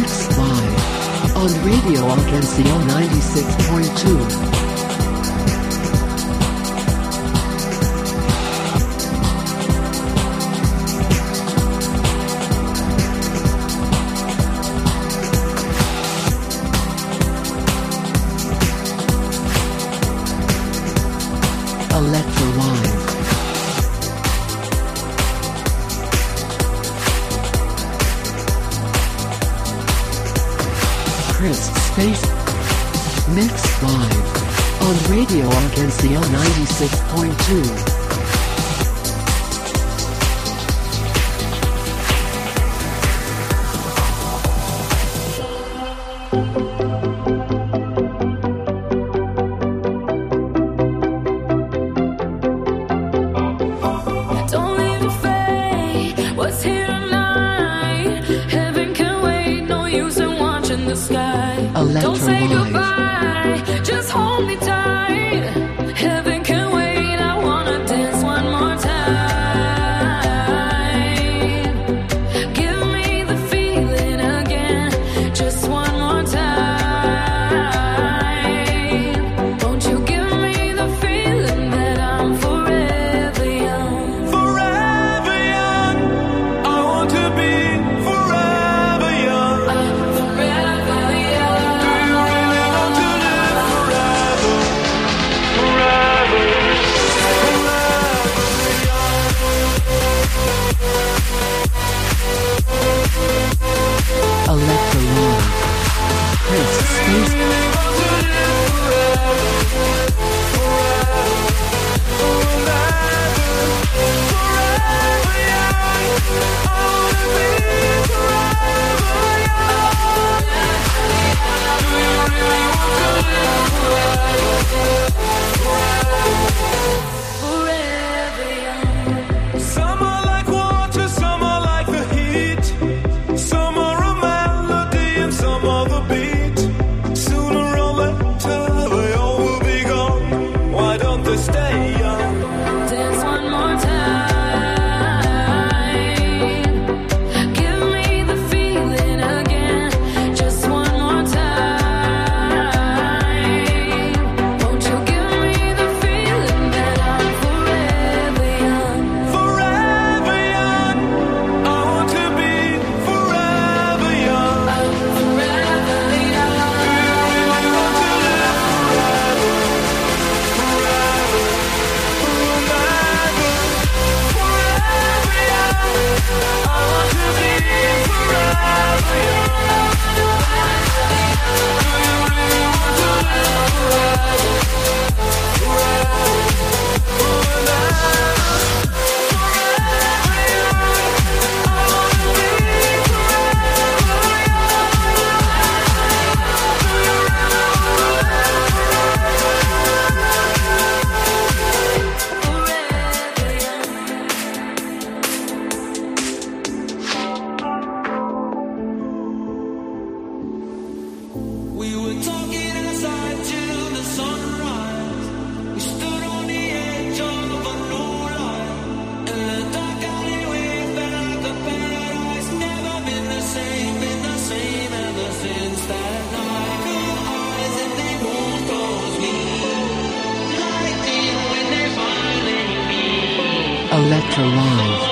Mixed live on Radio Arkansas 96.2. Mixed live on Radio Arkansas 96.2. Don't say goodbye, just hold me tight. Heaven can wait, I wanna dance one more time. Give me the feeling again, just one more time. Won't you give me the feeling that I'm forever young? Forever young, I want to be forever young. I'm forever young. Electro Live.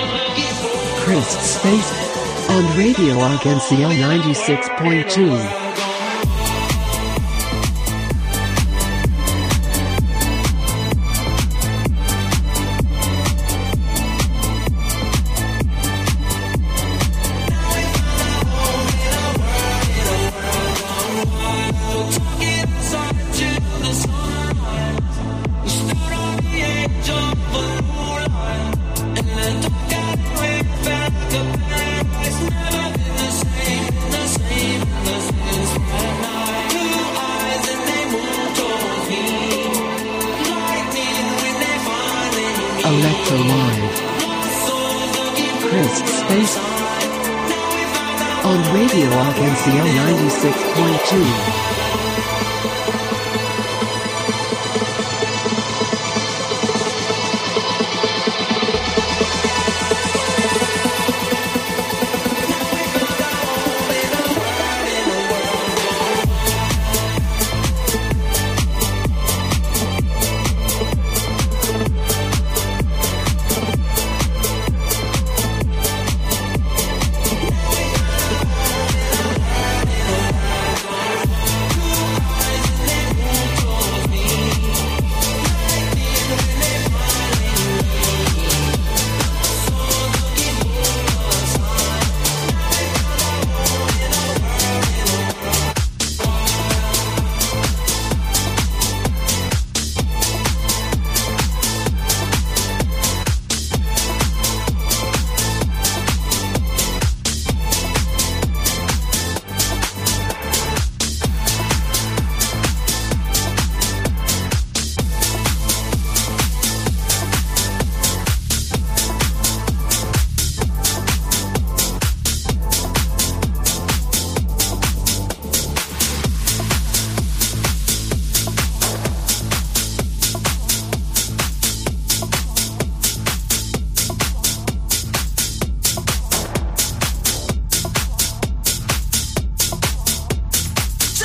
Chris Space on Radio Arkansas 96.2. Electro Live. Chris Space on Radio Arkansas 96.2.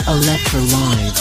Electro Live.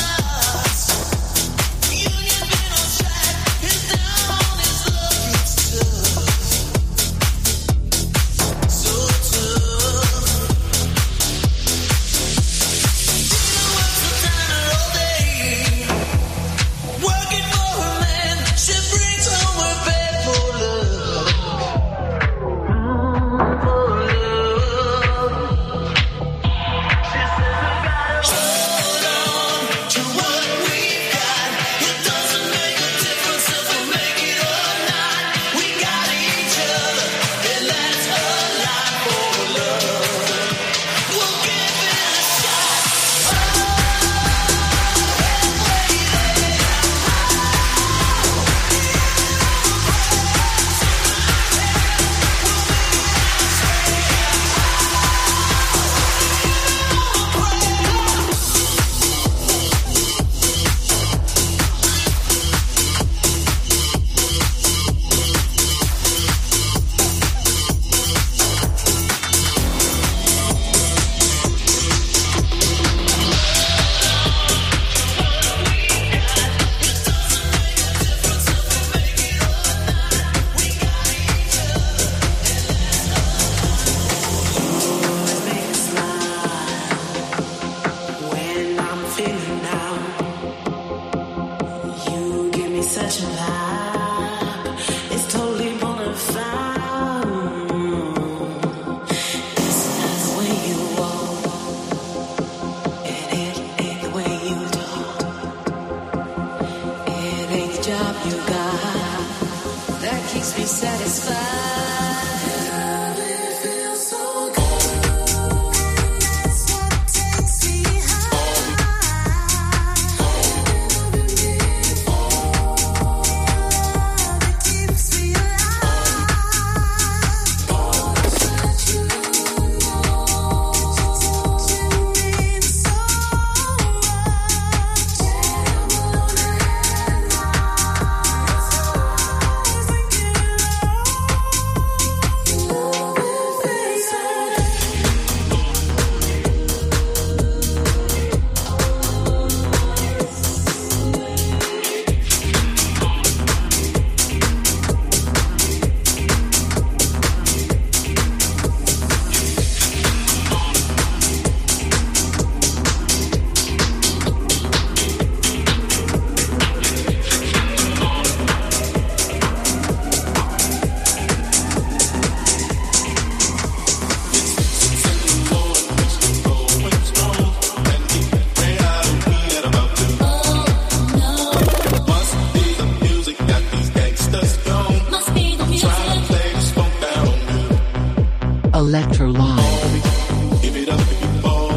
Electro Live. Give it up if you fall.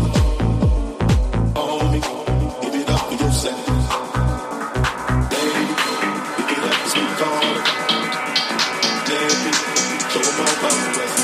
On me, give it up for yourself. Baby, pick it up as we call it. Baby, show 'em all about the rest.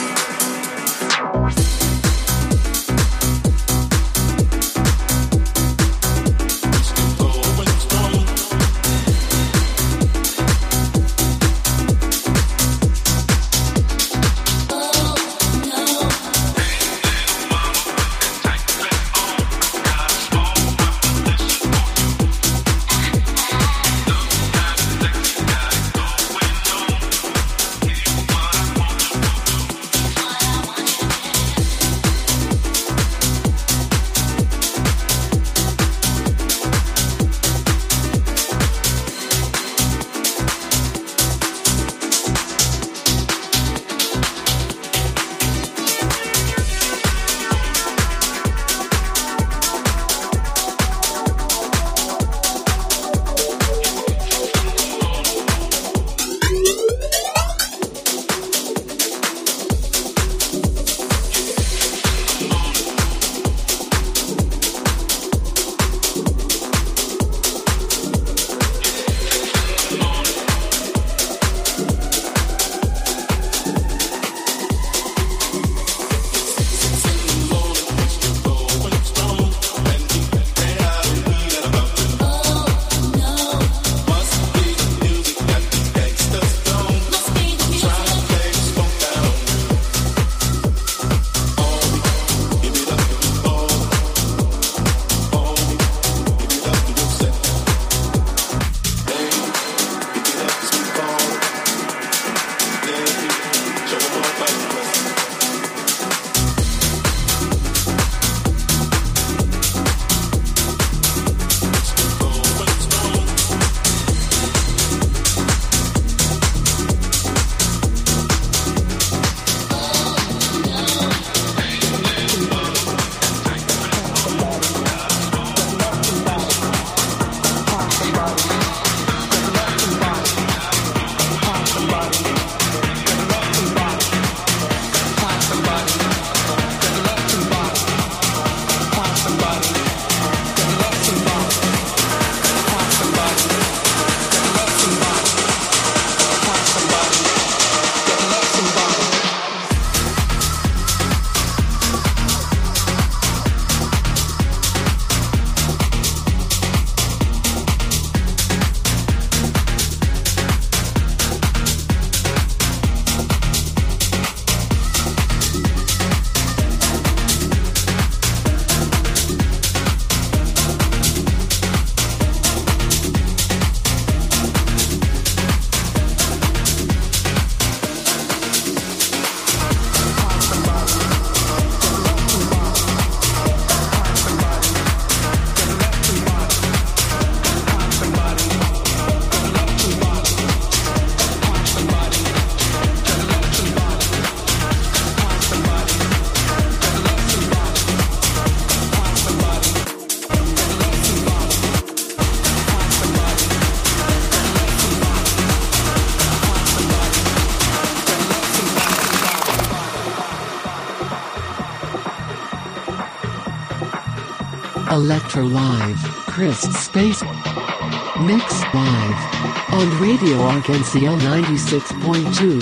Electro Live, Chris Space. Mix Live. On Radio Arc-en-Ciel 96.2.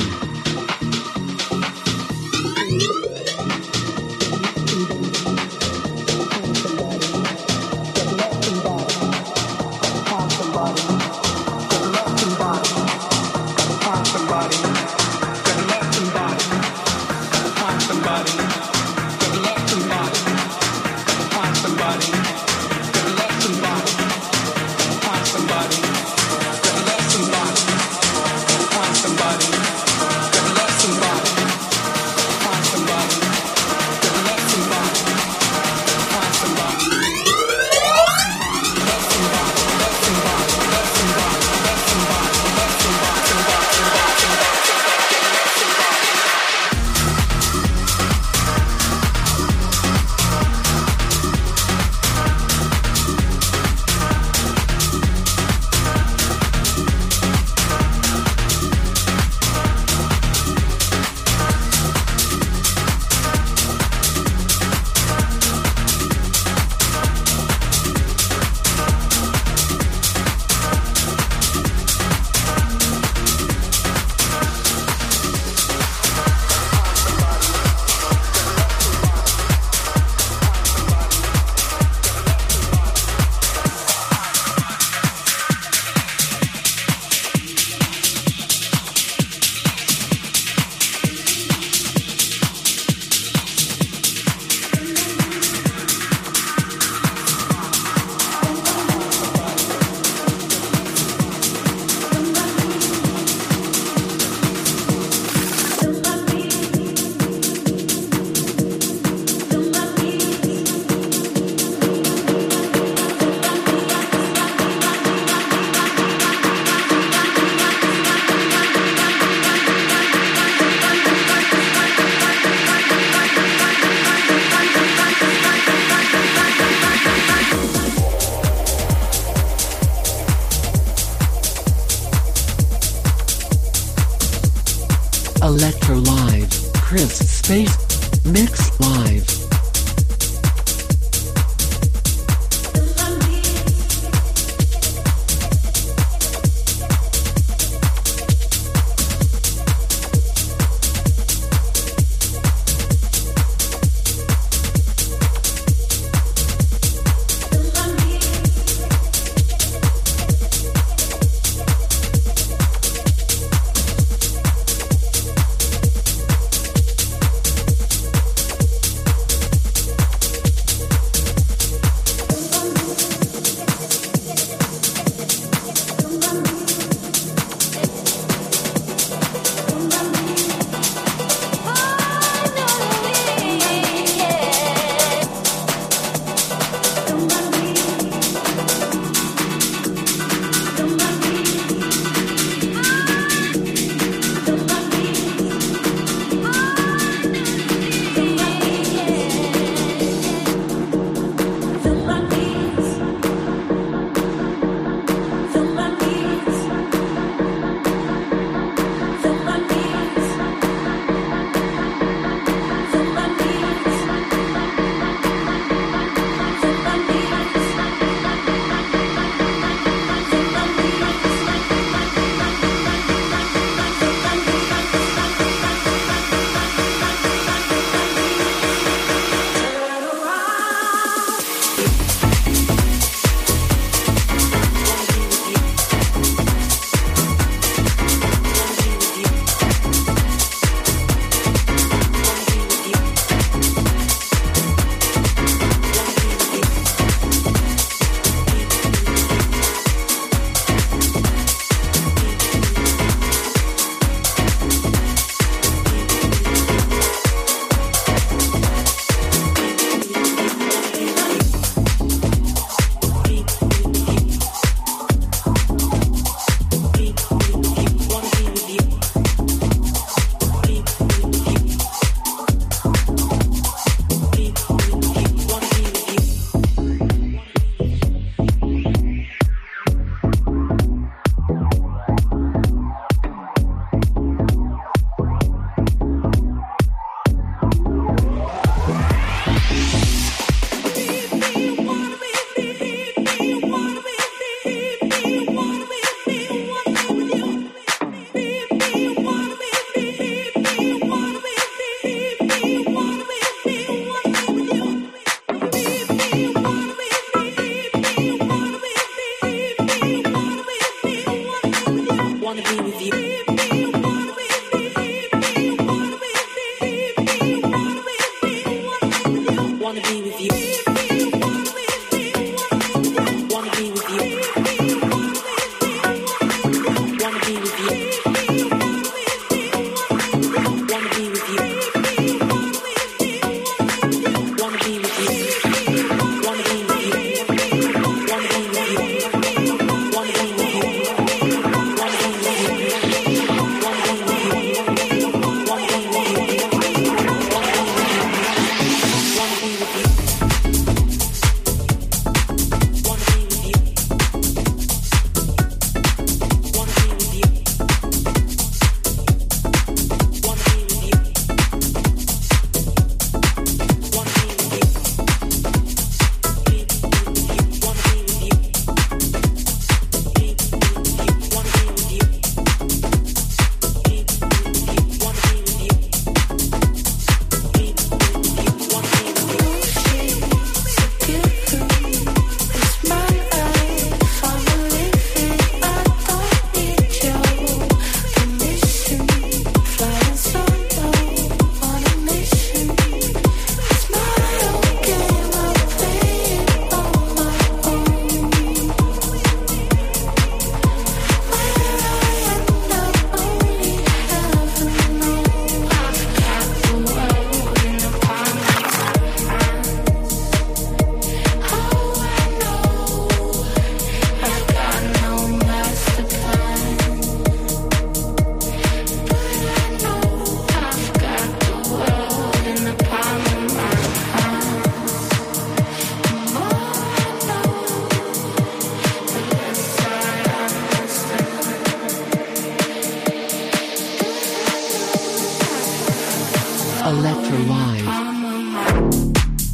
Electro Live, Chris Space. Mix Live. Electro Live.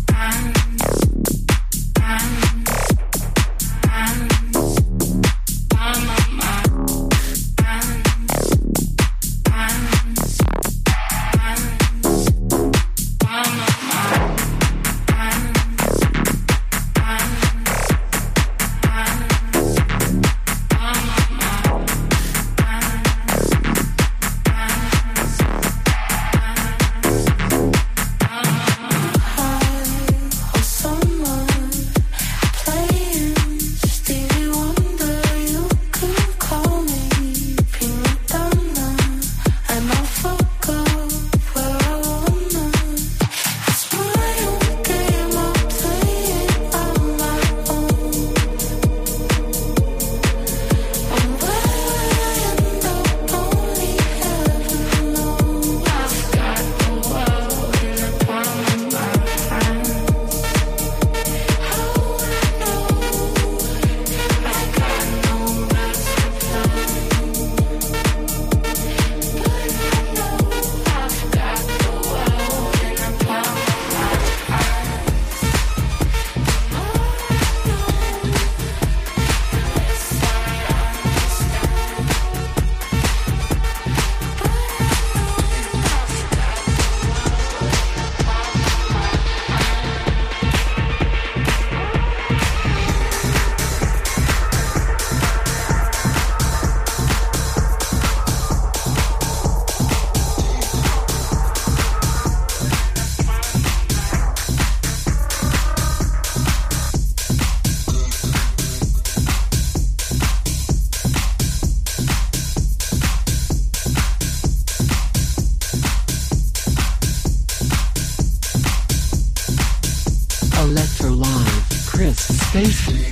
Electro Live, Chris Space.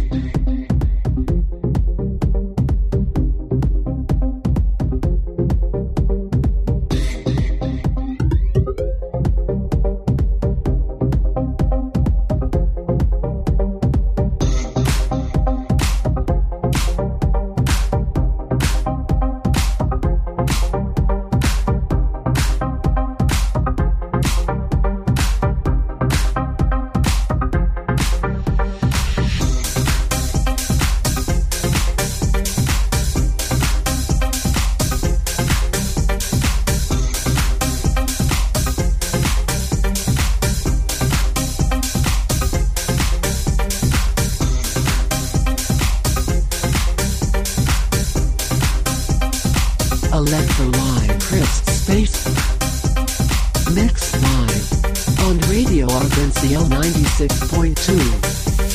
Electro Live, Chris Space. Mix live on Radio Argentio 96.2.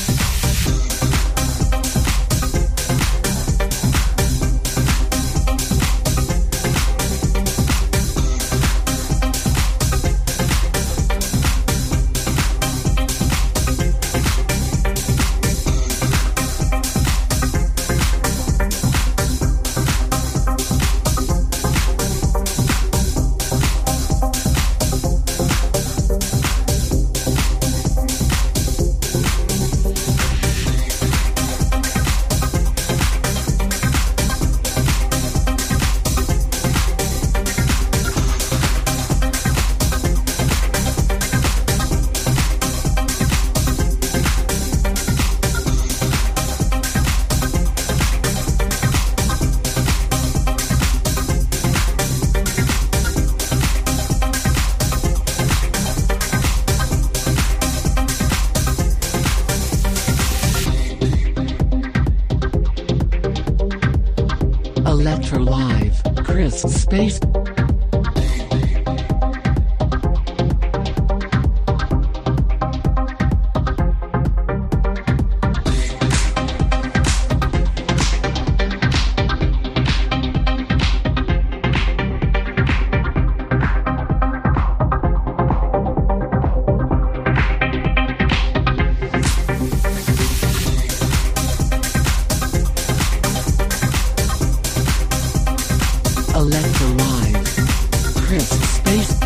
Electro Live, Chris Space. Electro Live, Chris Space.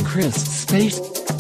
Live, Chris Space.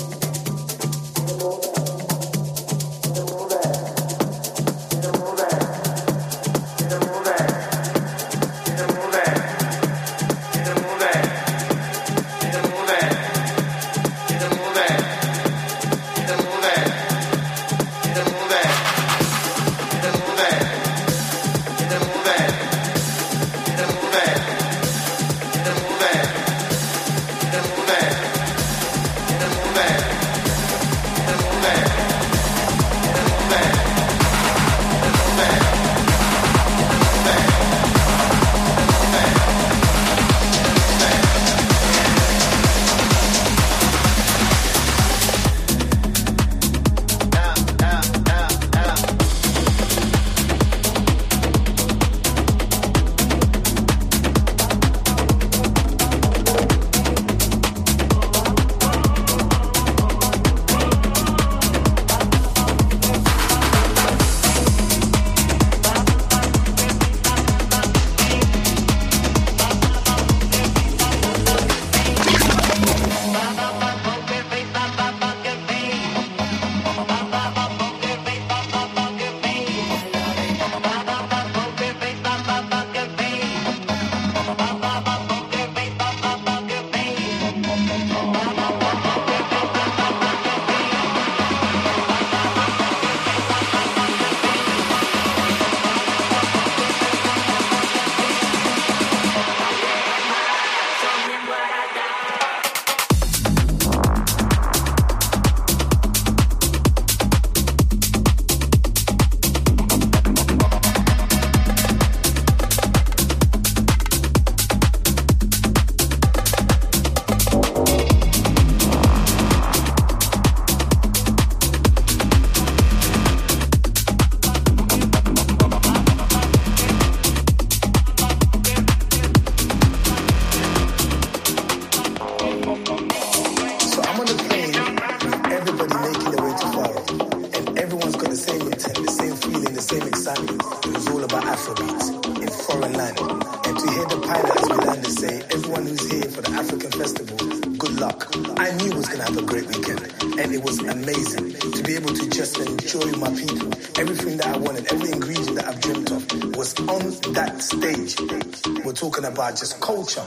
About just culture.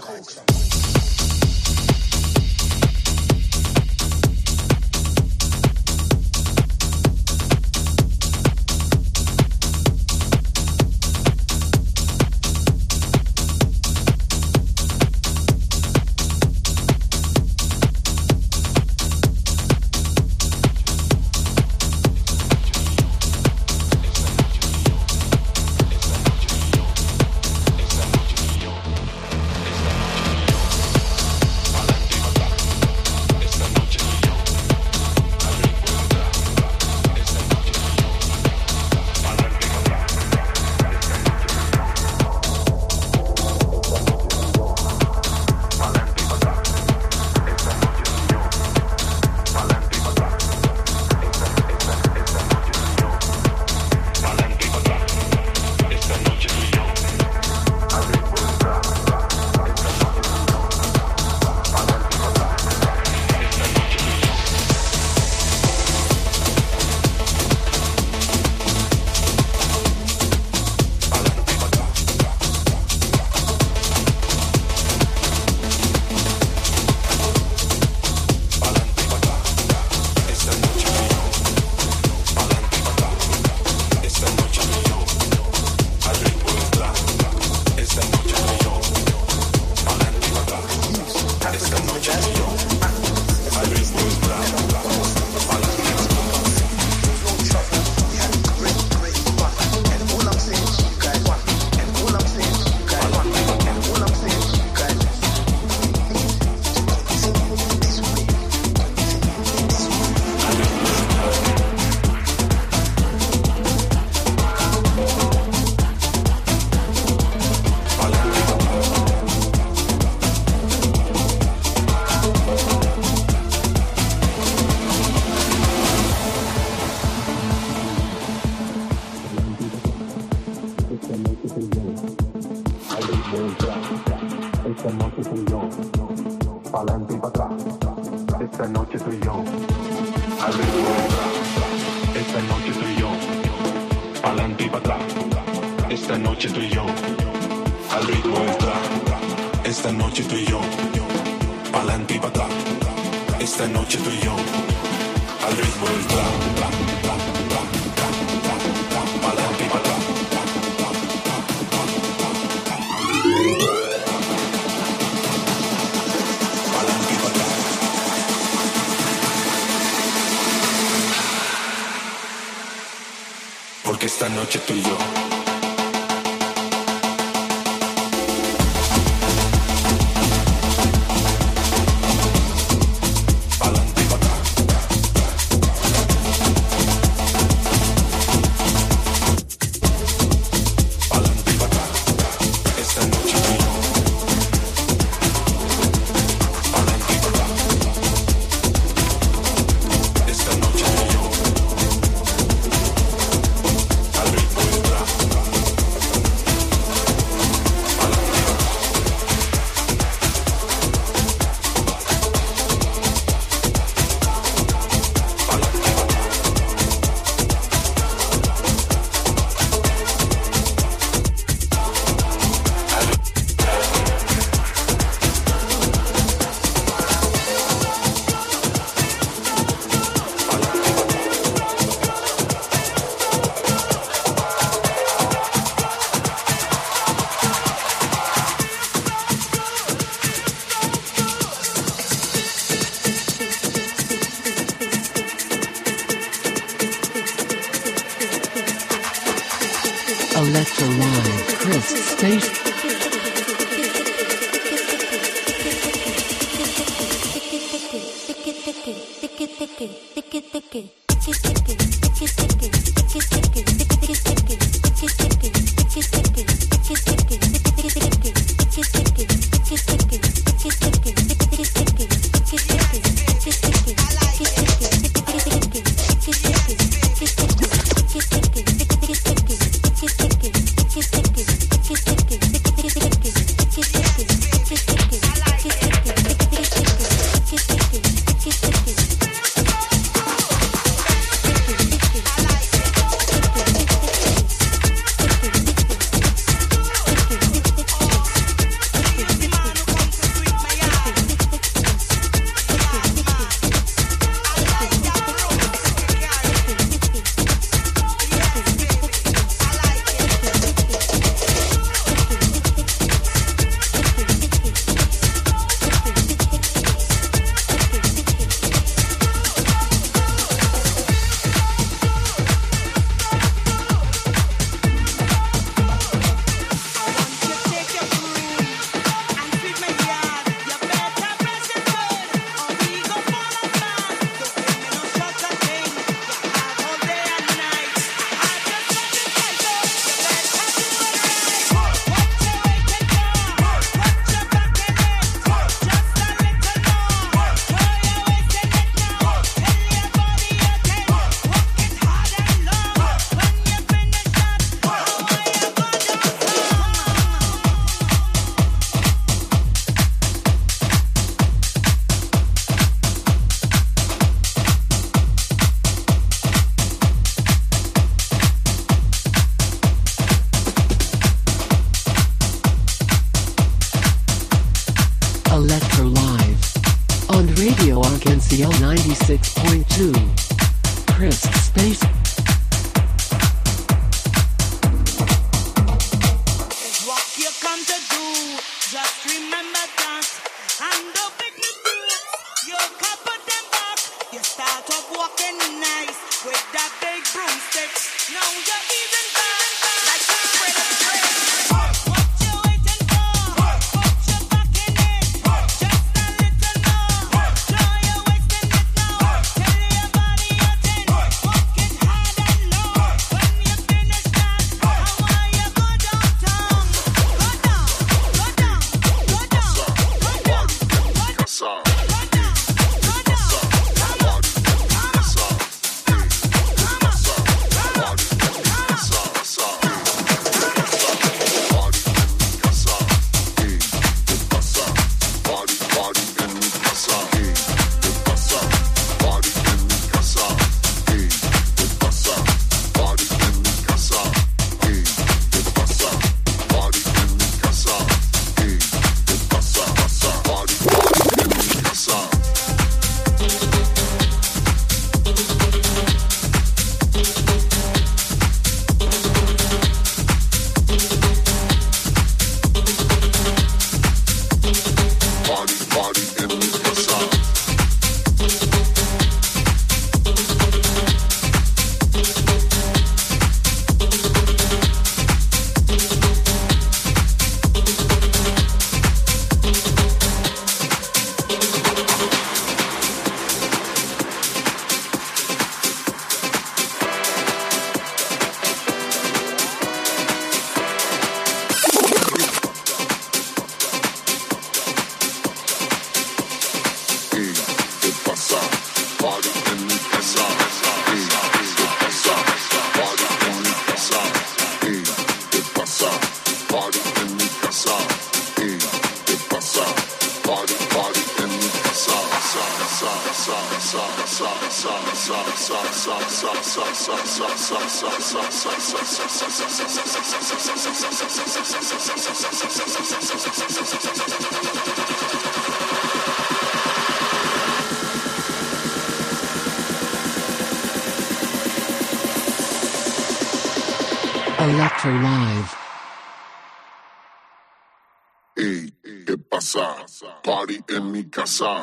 Esta noche tú y yo, al ritmo del trap. Esta noche tú y yo, pa'lante y pa' atrás. Esta noche tú y yo, al ritmo del trap. Esta noche tú y yo, pa'lante y pa' atrás. Esta noche tú y yo, al ritmo del trap. Pa'lante y pa' atrás. Porque esta noche tú y yo pa'lante y pa' atrás. Pa'lante y pa' atrás. Esta noche tú y yo pa'lante y pa' atrás. Esta noche tú y yo al ritmo del trap. Electro Live, Chris Space. Electro Live on Radio Arkansas 96.2. Chris Space. What you come to do, just remember that. And the bigness do it, you can't put them back. You start off walking nice with that big broomstick. Now you're even back, like a spread of bread. What you waiting for? Put your back in it, just a little more. Show you wasting it now. Tell your body you're 10. Walk it hard and low. When you finish that, how are you go downtown? Go down, go down, go down, go down, go down. Come on. Electro Live. Ey, ¿qué pasa? Party en mi casa.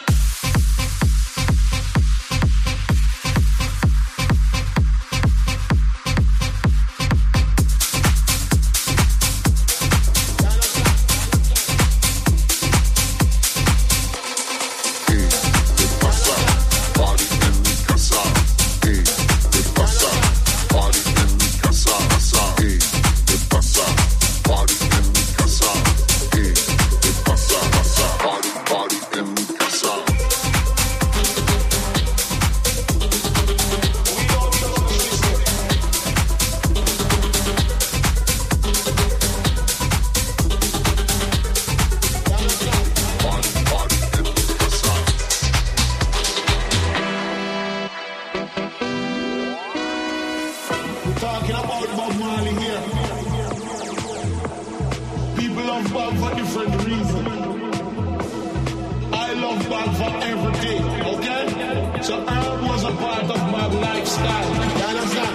Talking about Bob Marley here. People love Bob for different reasons. I love Bob for everything, okay? So Herb was a part of Bob's lifestyle. You understand?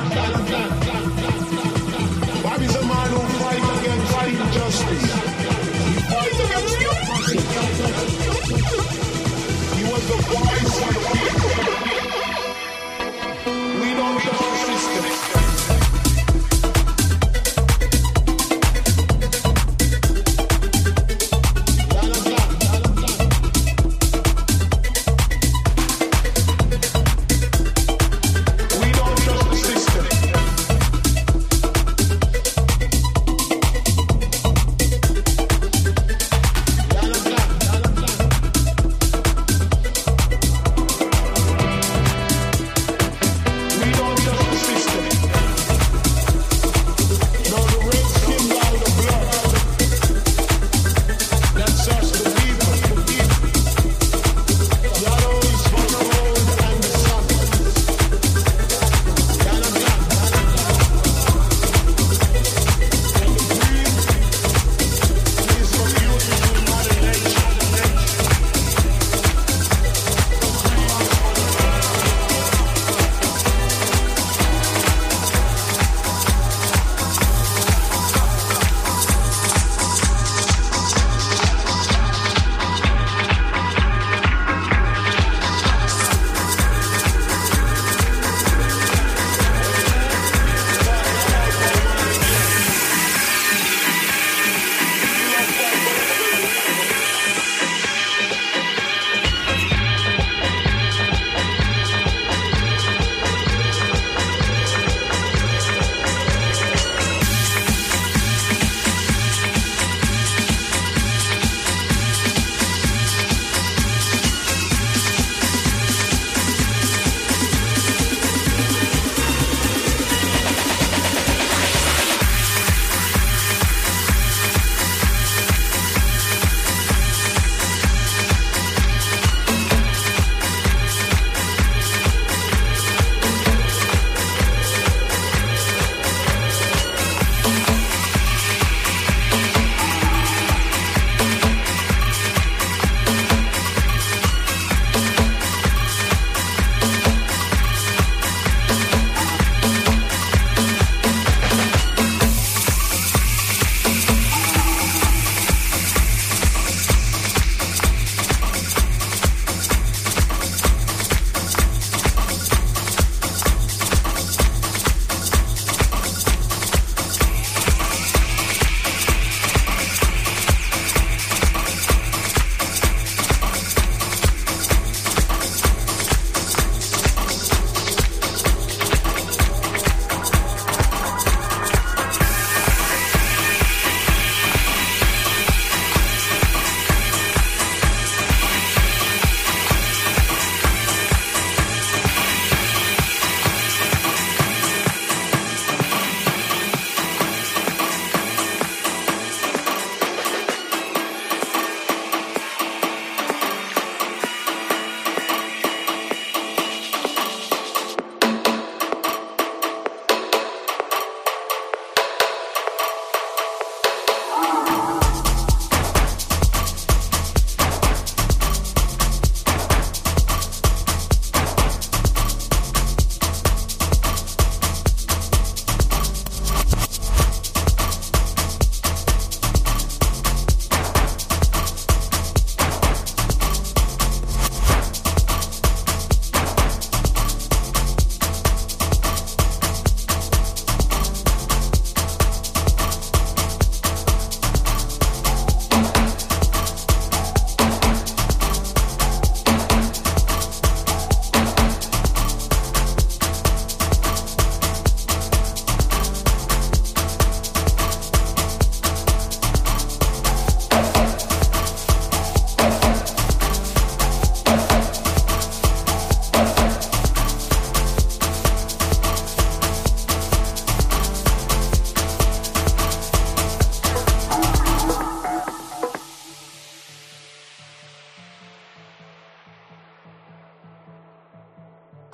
Bob is a man who fights against injustice. He fights against He was the voice of the people. We don't know our system.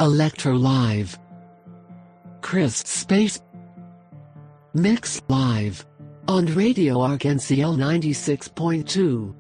Electro Live. Chris Space Mix Live on Radio RCL 96.2.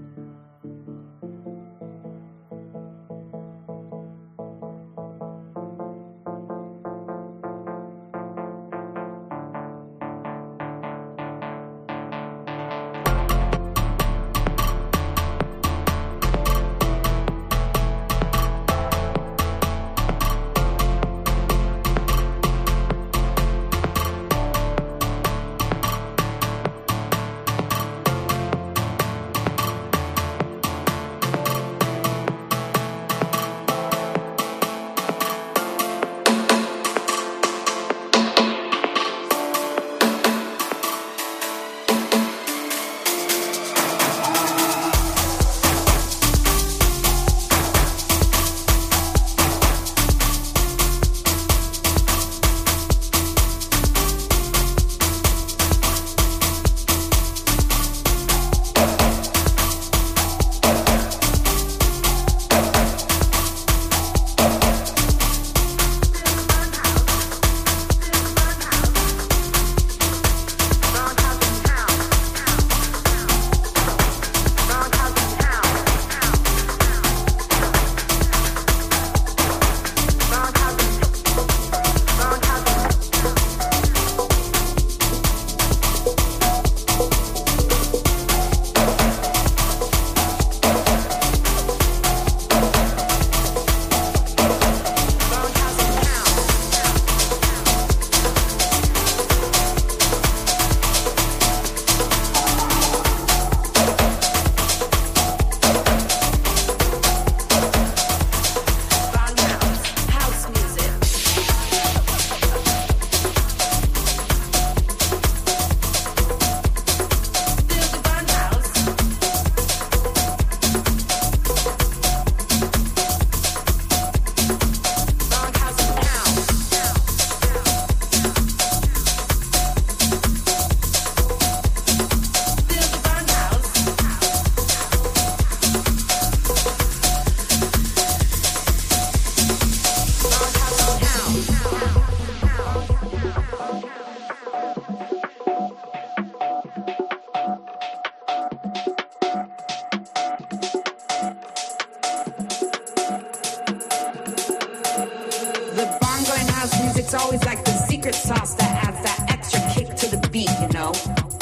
It's always like the secret sauce that adds that extra kick to the beat, you know?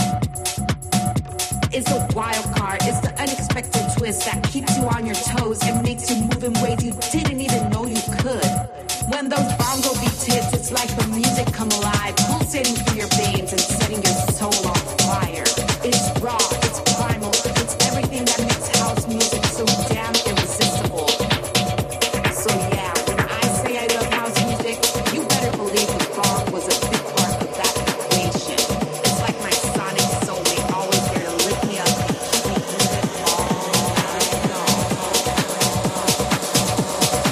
It's a wild card, it's the unexpected twist that keeps you on your toes and makes you move in ways you didn't even know you could. When those bongo beats hit, it's like the music come alive, pulsating through your veins and setting your soul on fire. It's raw, it's primal, it's everything that makes house music so damn irresistible. So yeah, when I say I love house music, you better believe the bong was a big part of that equation. It's like my sonic soulmate, always there to lift me up, keep me moving all night long.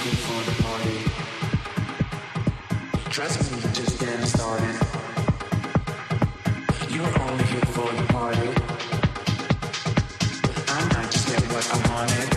here for the party. Trust me, you're just getting started. You're only here for the party. I might just get what I wanted.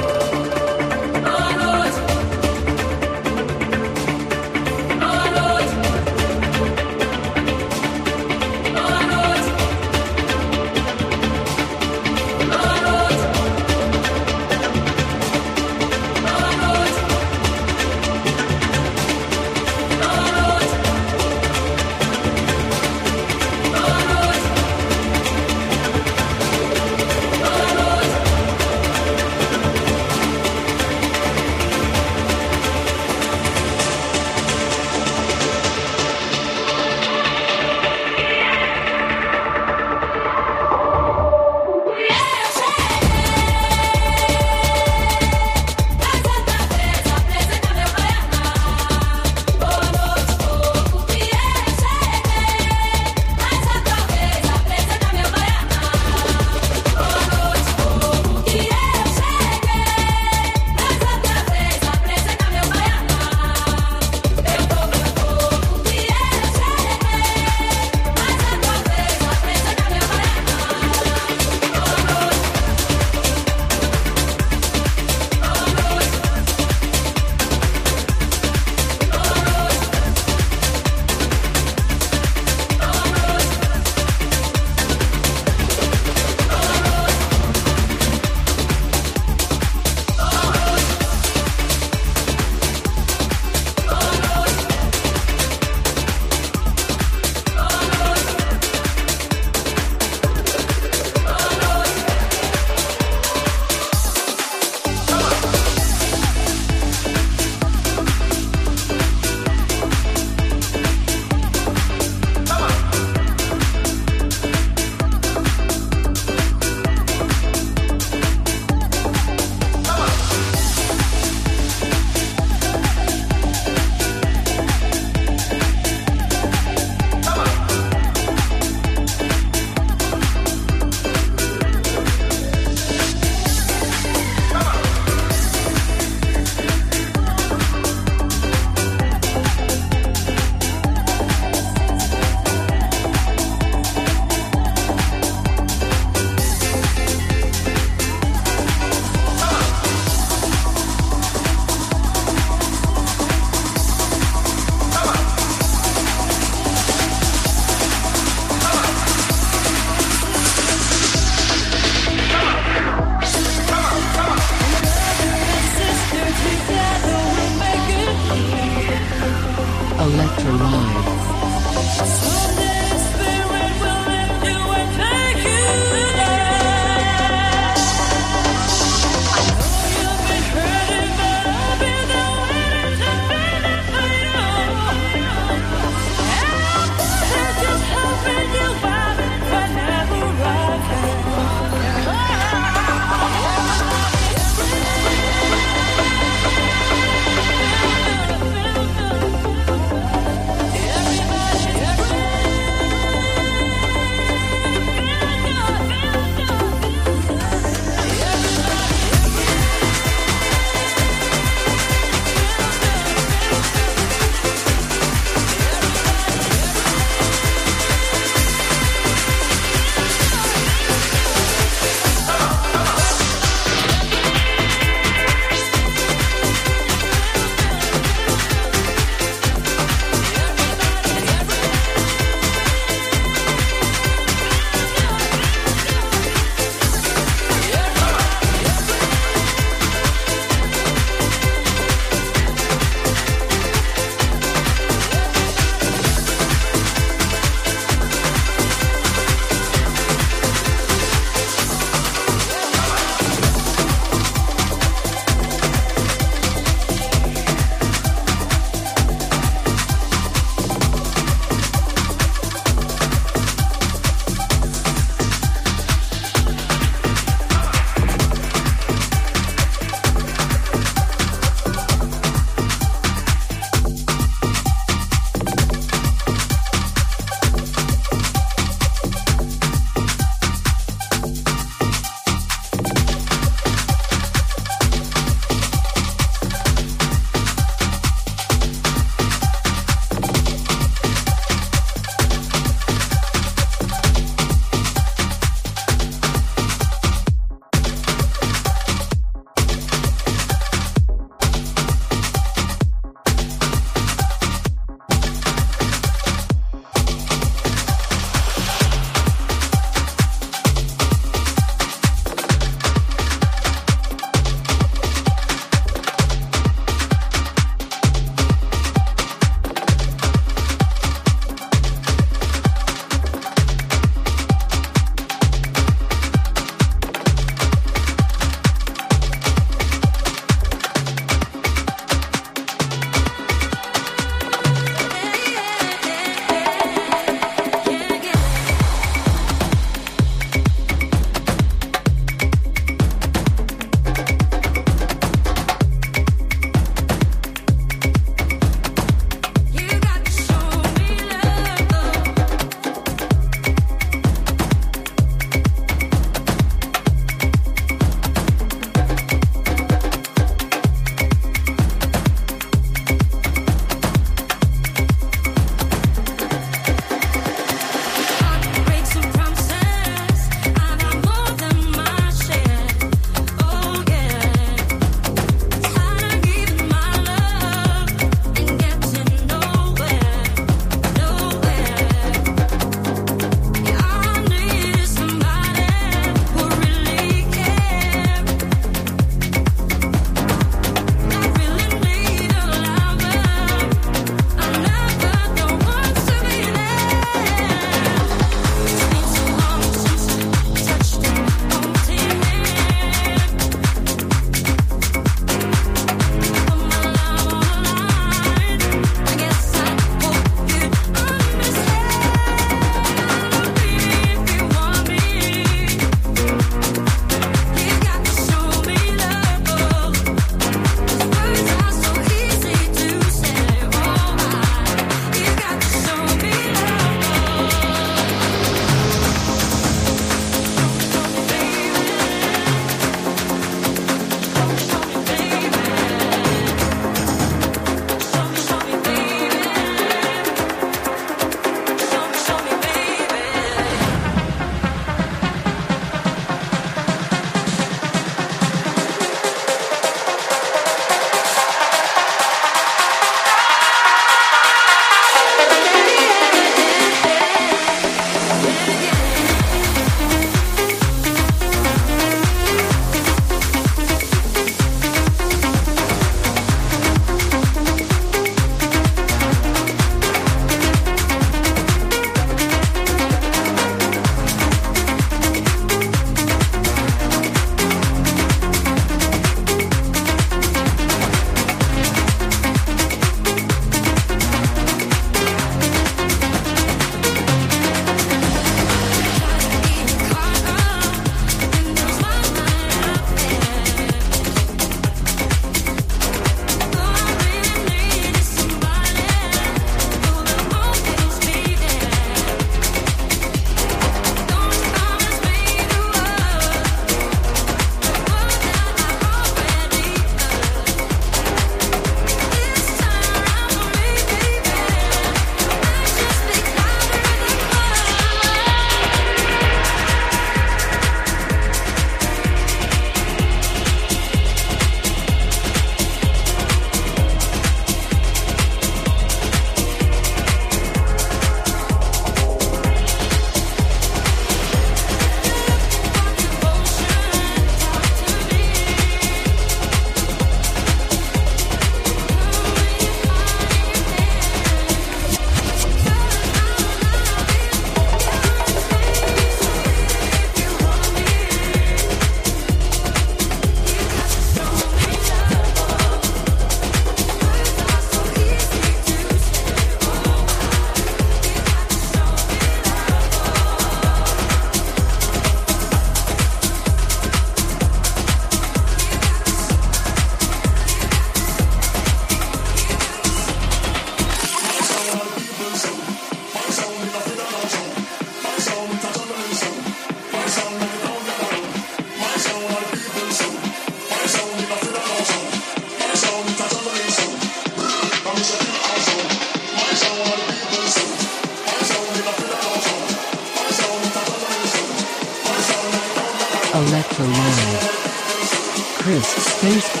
Chris Space.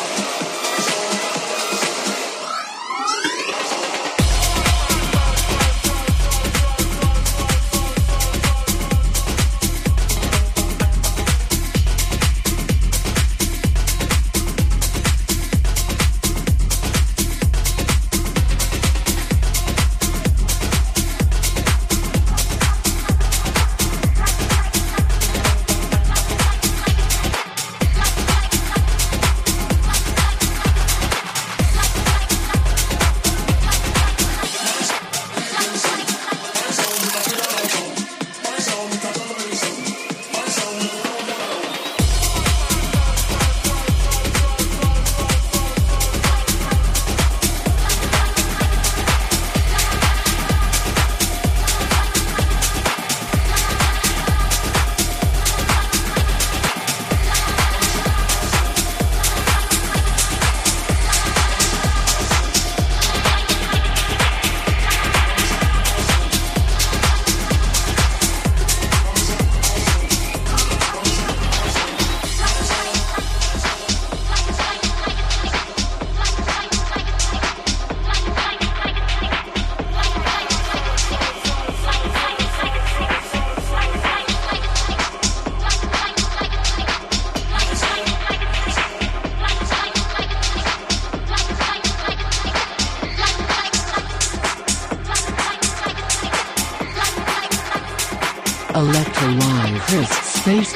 Electro Live Chris Space.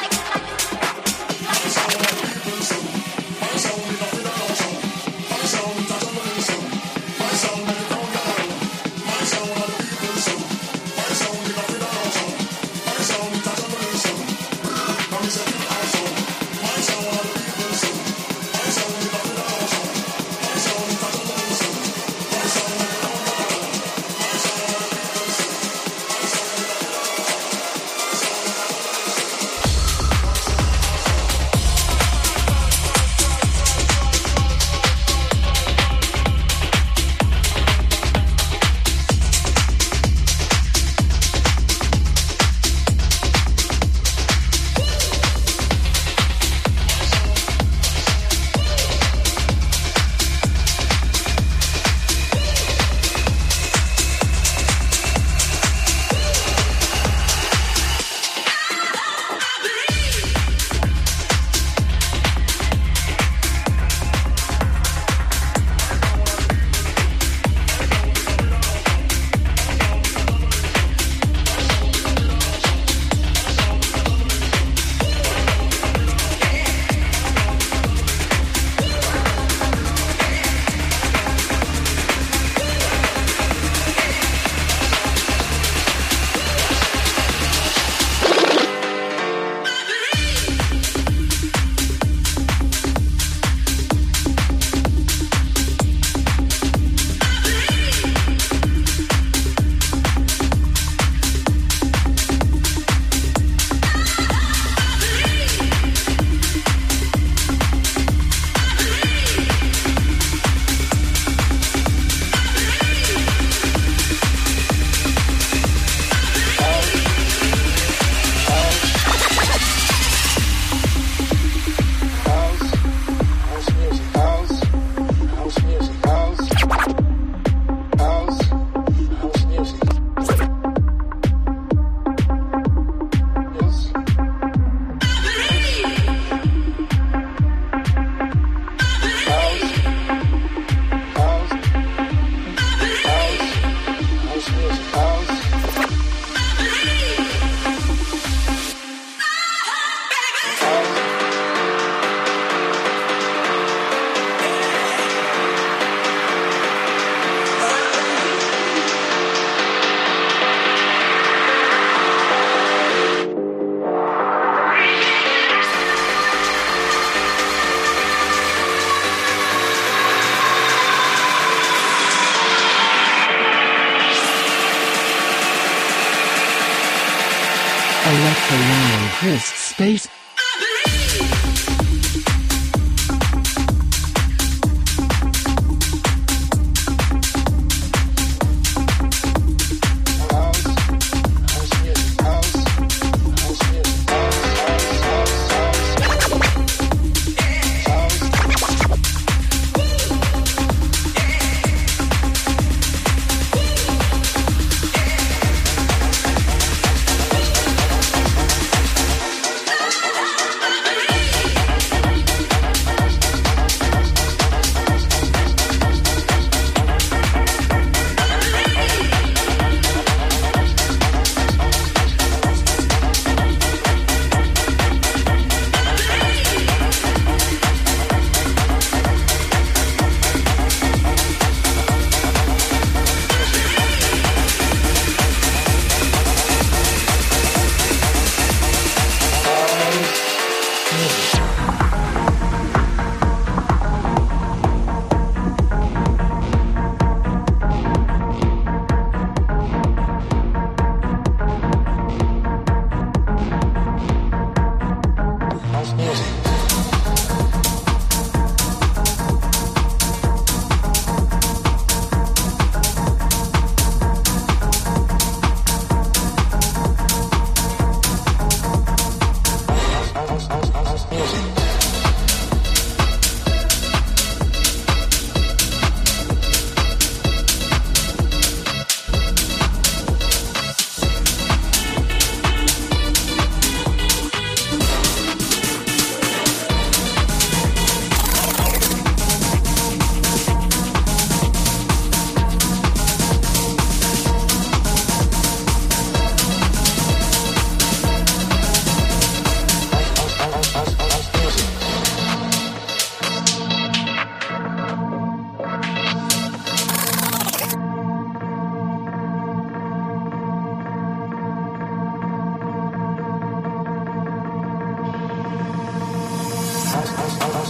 Electro Live Chris Space.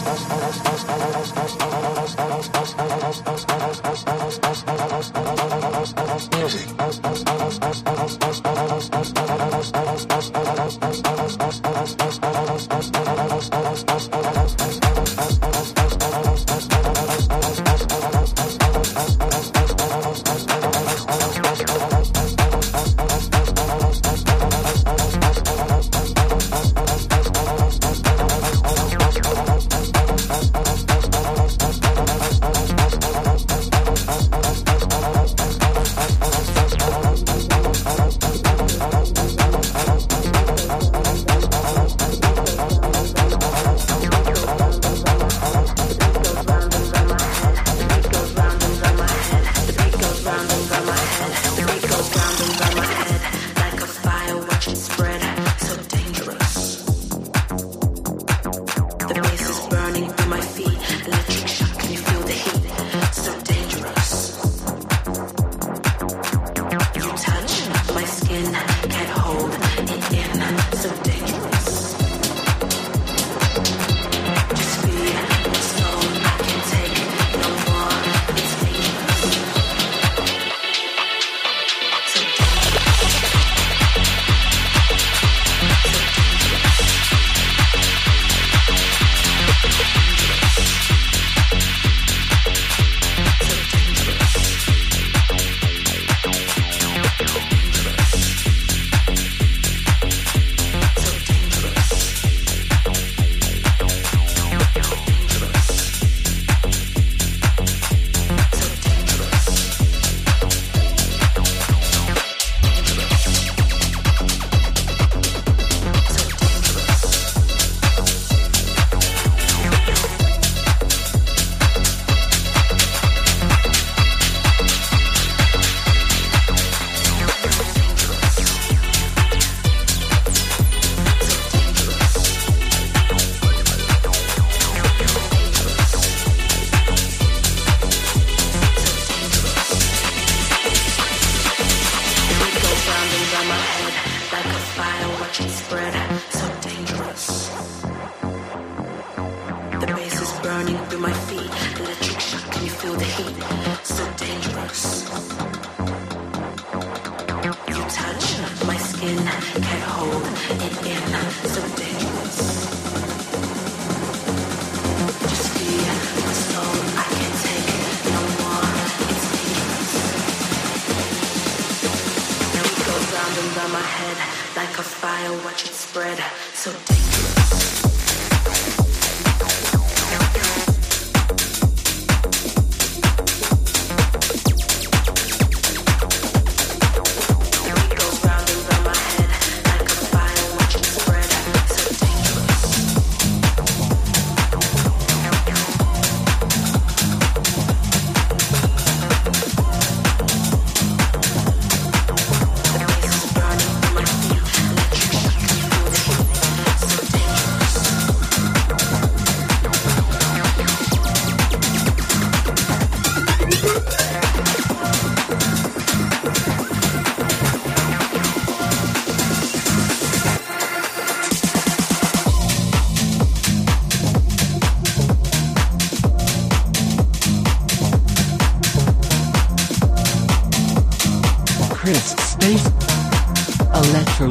Electro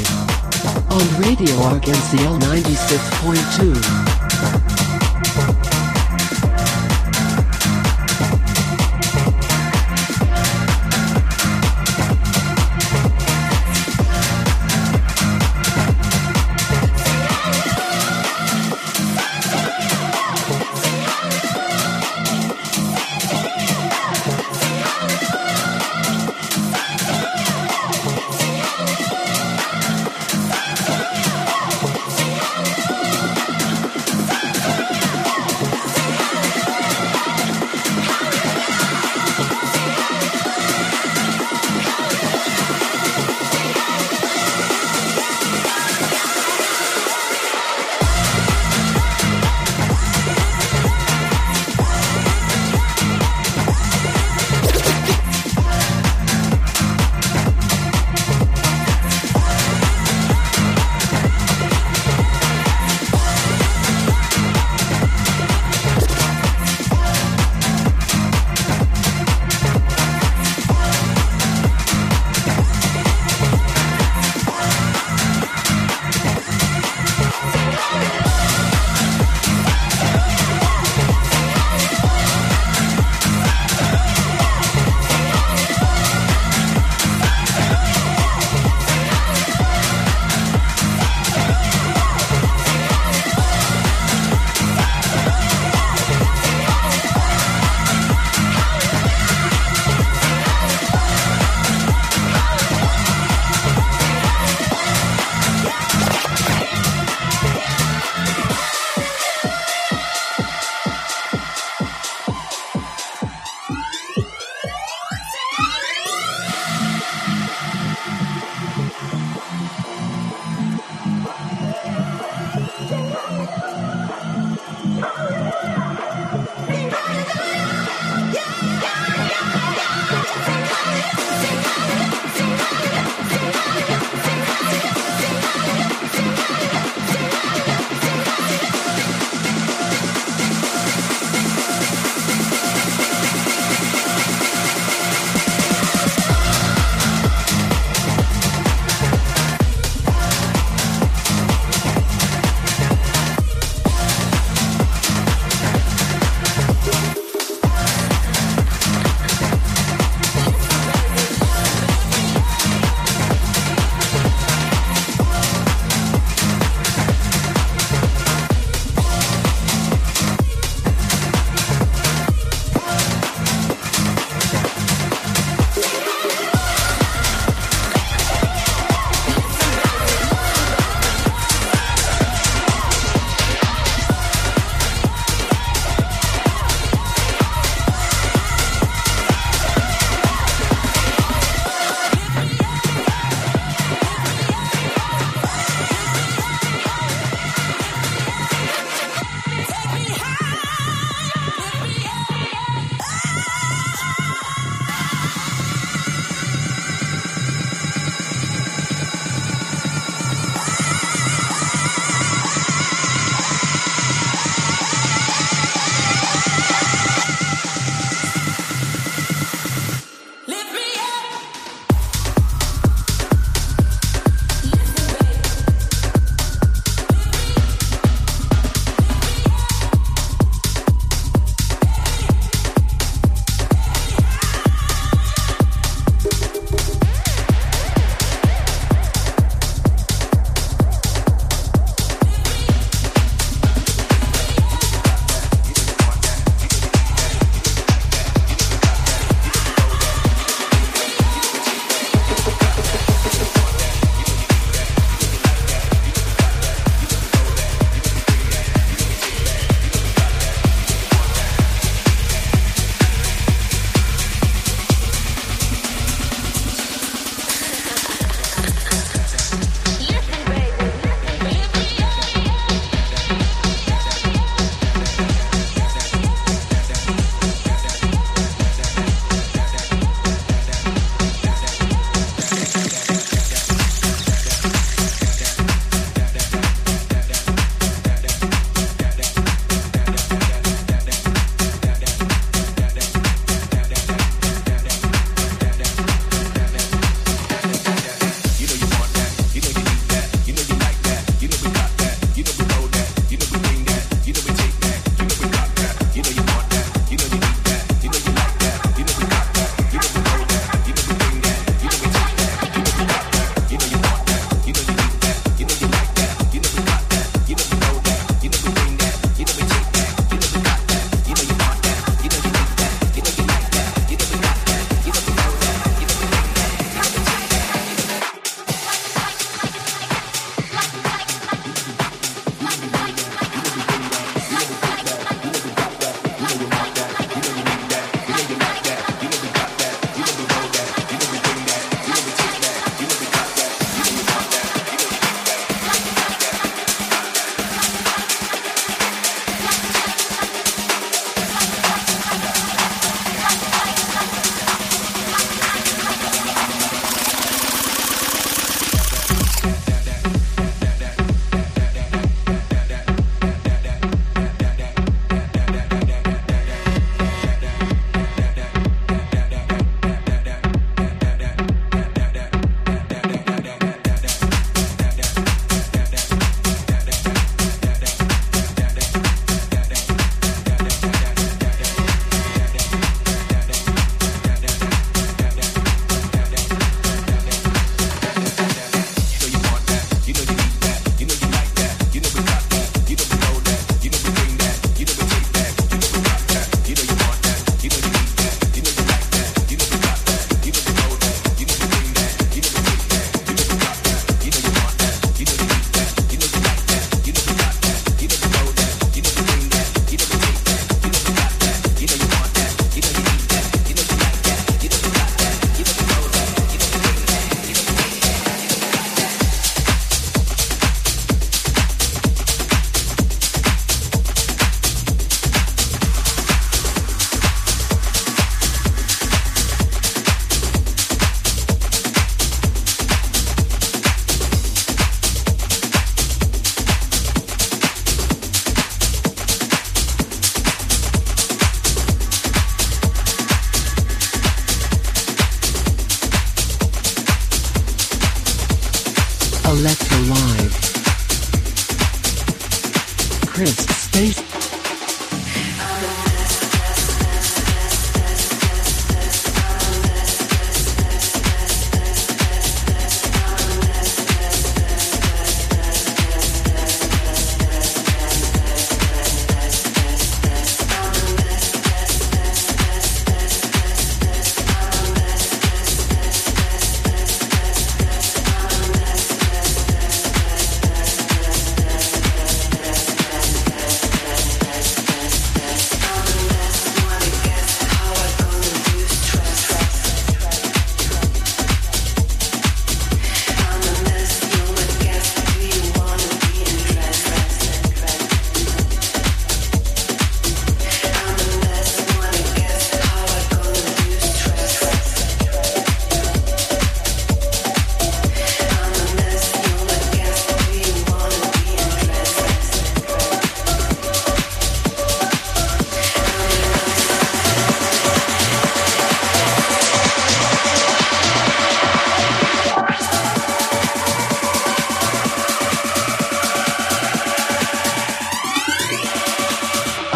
Live on Radio Arc-en-Ciel 96.2.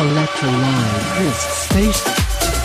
Electro Live. This station.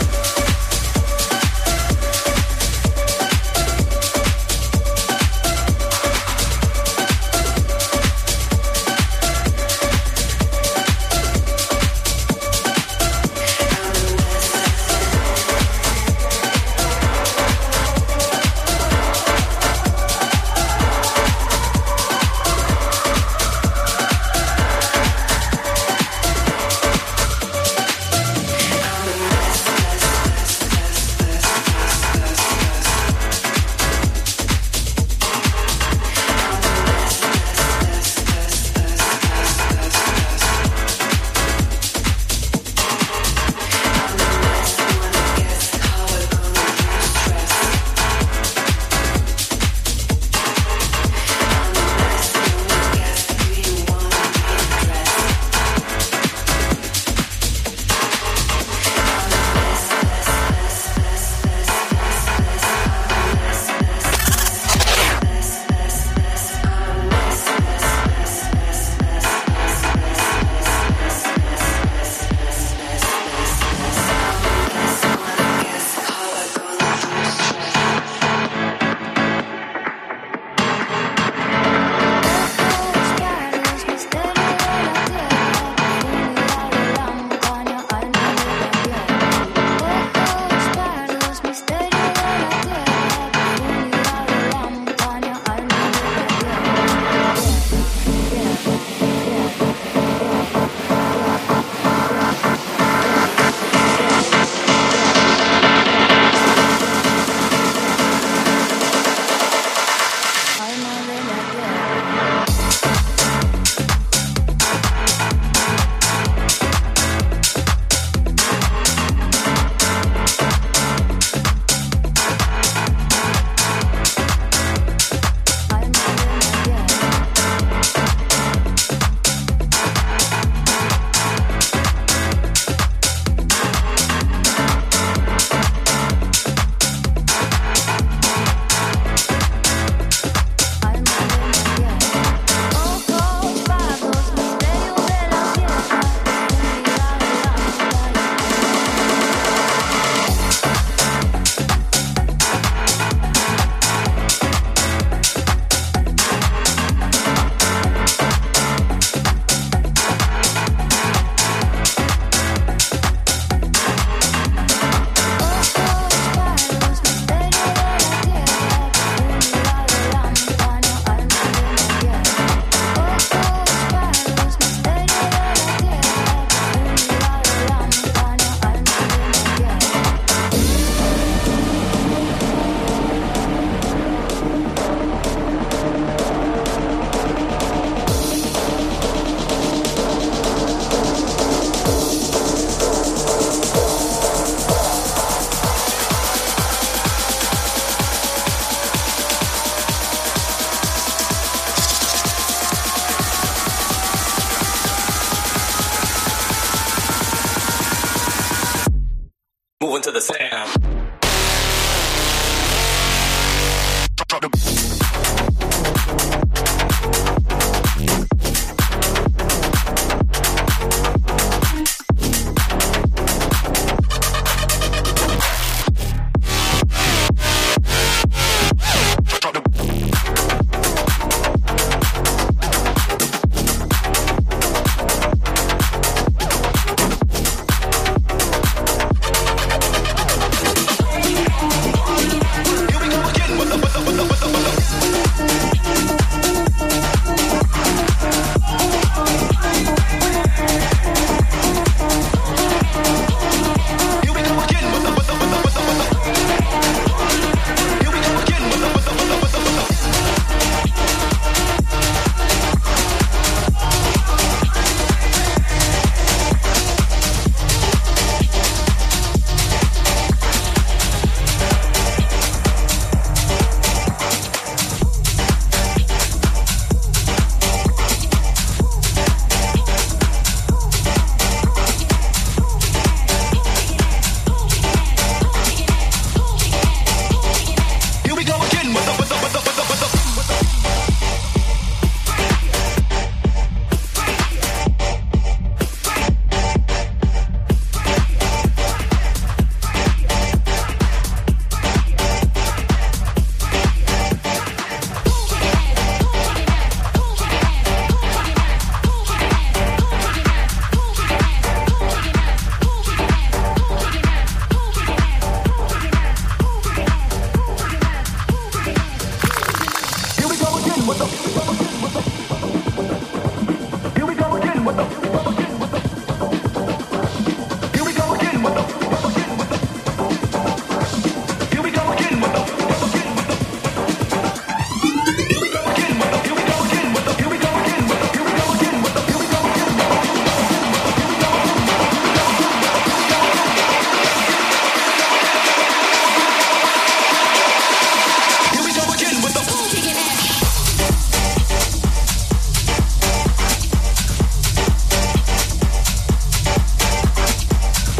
Moving to the sound.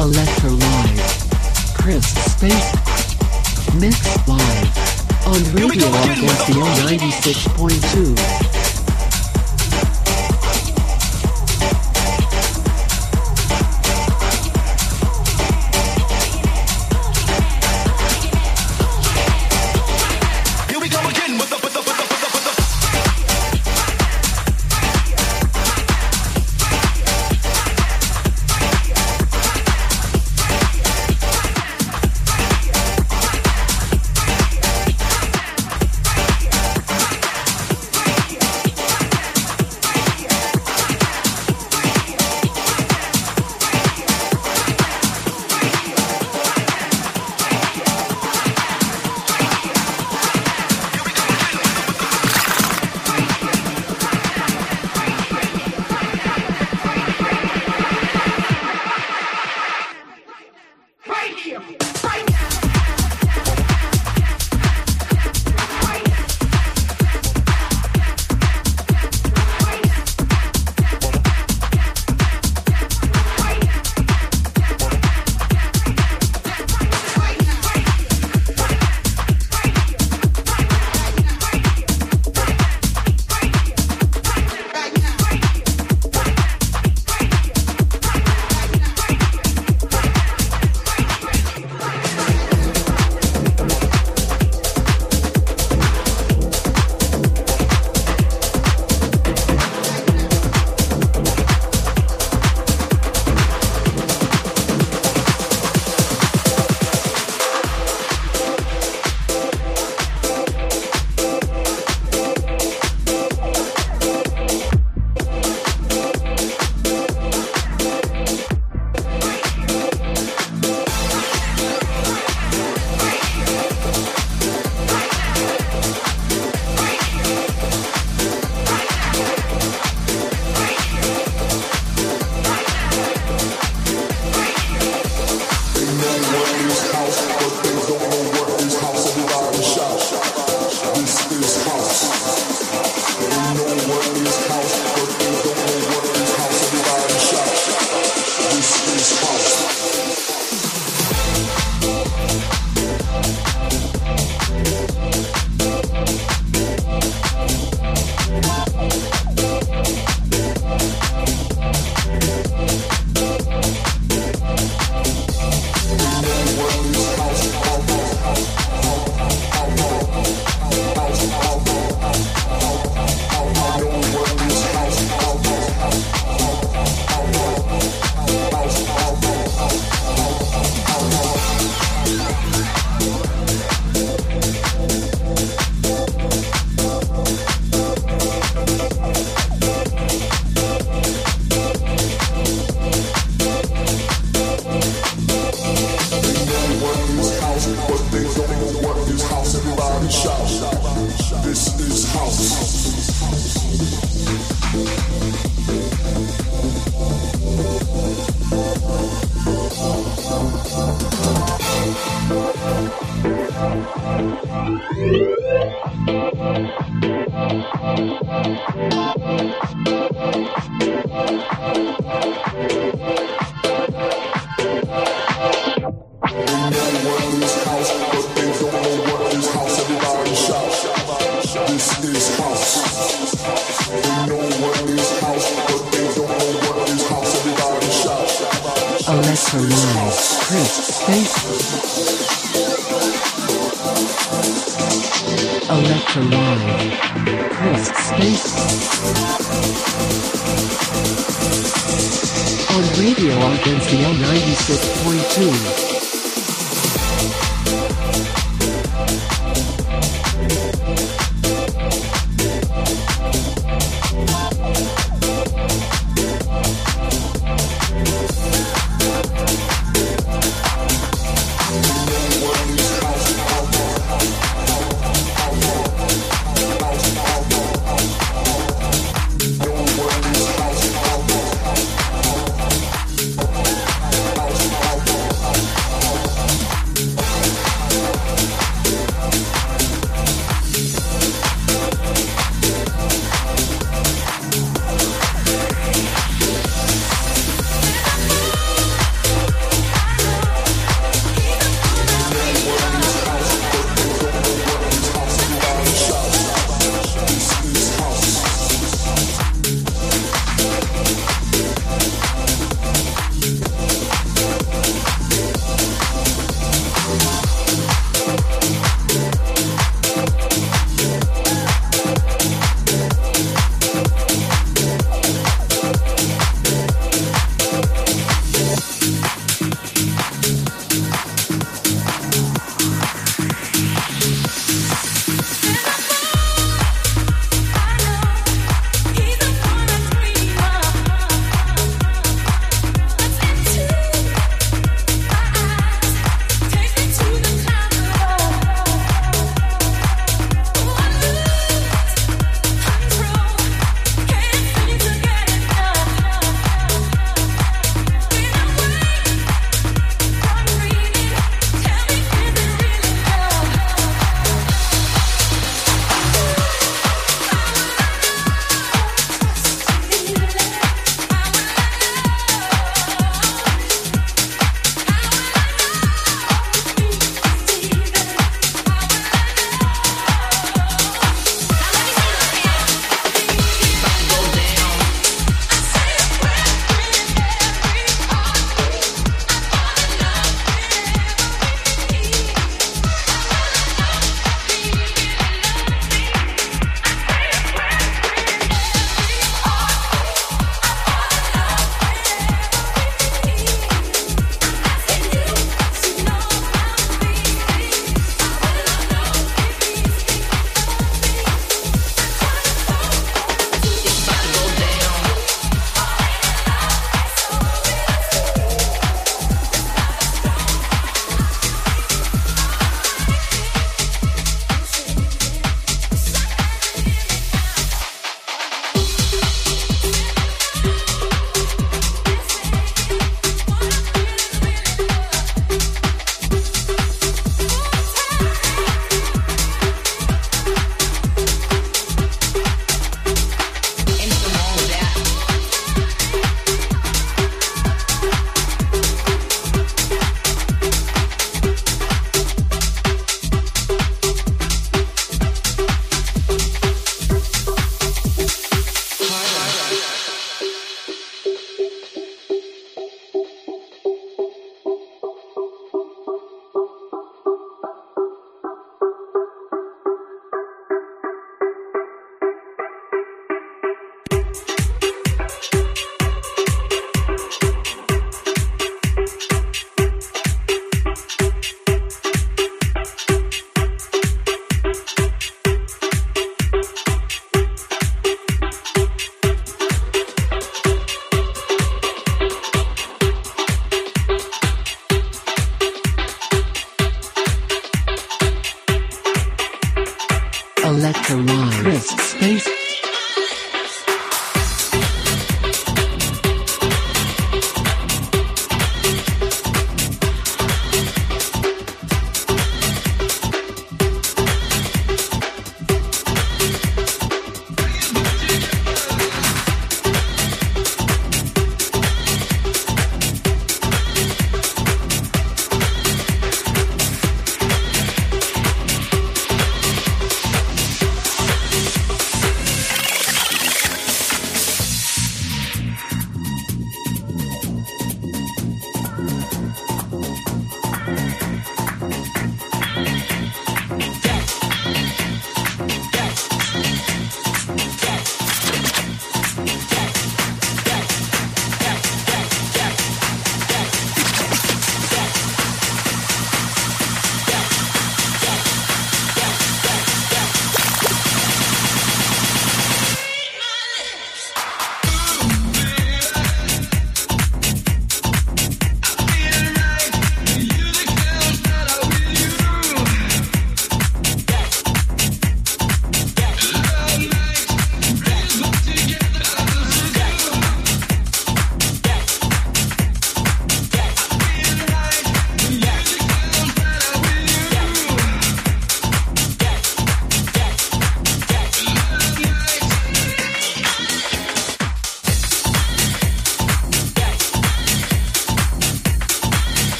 Electro Live. Chris Space. Mixed live. On Radio RSCO 96.2. Electro Live, Chris Space. Electro Live, Chris Space. On Radio RSCO 96.2.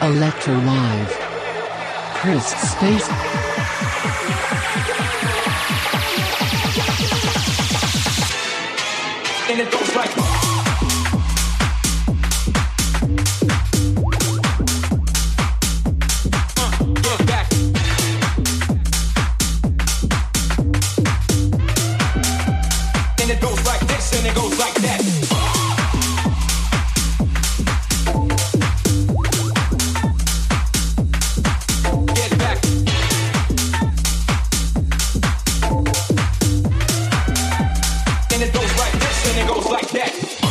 Electro Live. Chris Space. And it goes like get back. And it goes like this and it goes like that. Get back. And it goes like this and it goes like that.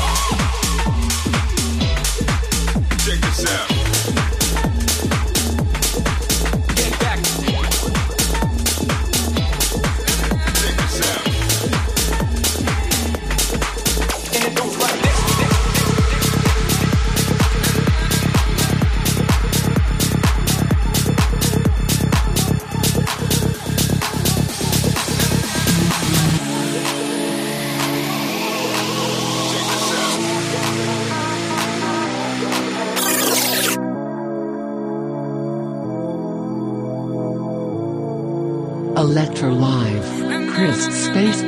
Check this out. Get back. Check this out. And it goes like this. Electro Live. Chris Space.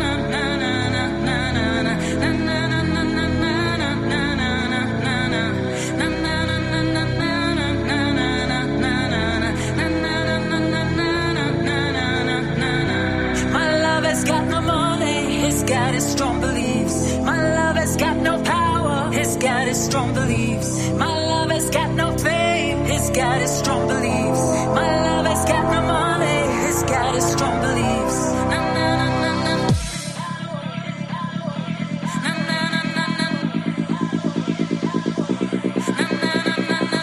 My love has got no money, he's got his strong beliefs. My love has got no power, he's got his strong beliefs. My love has got no fame, he's got his strong beliefs. My love has got no money, he's got his strong beliefs. Na na na na na. Na na na na na. Na na na na na.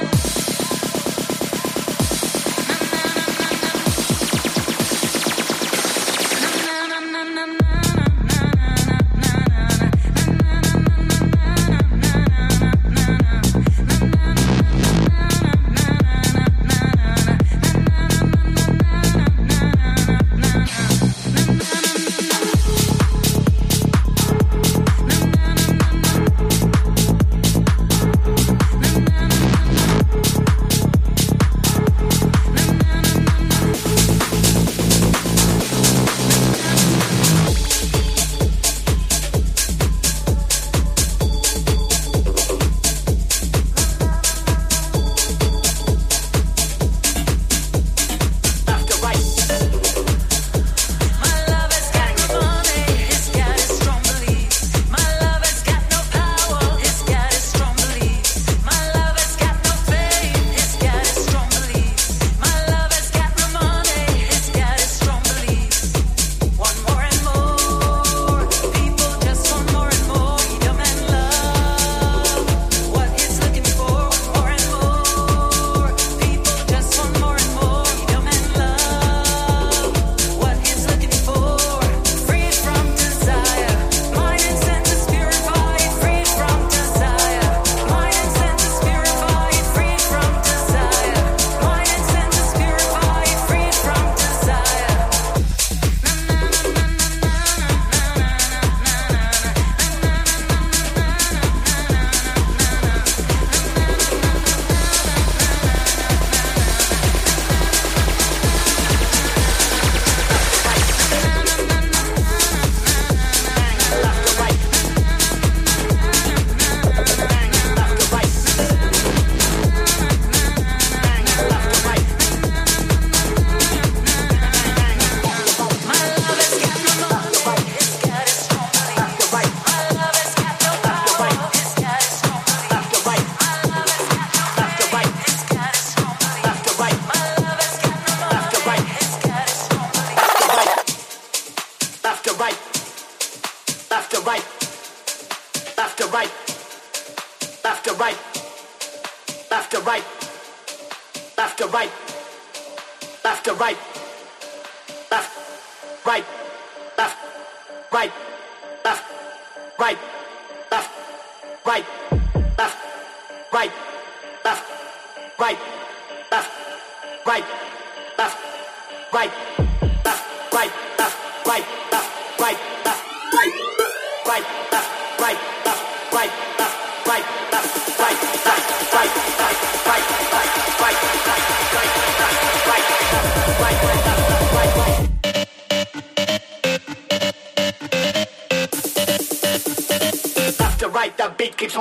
Right.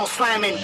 on slamming.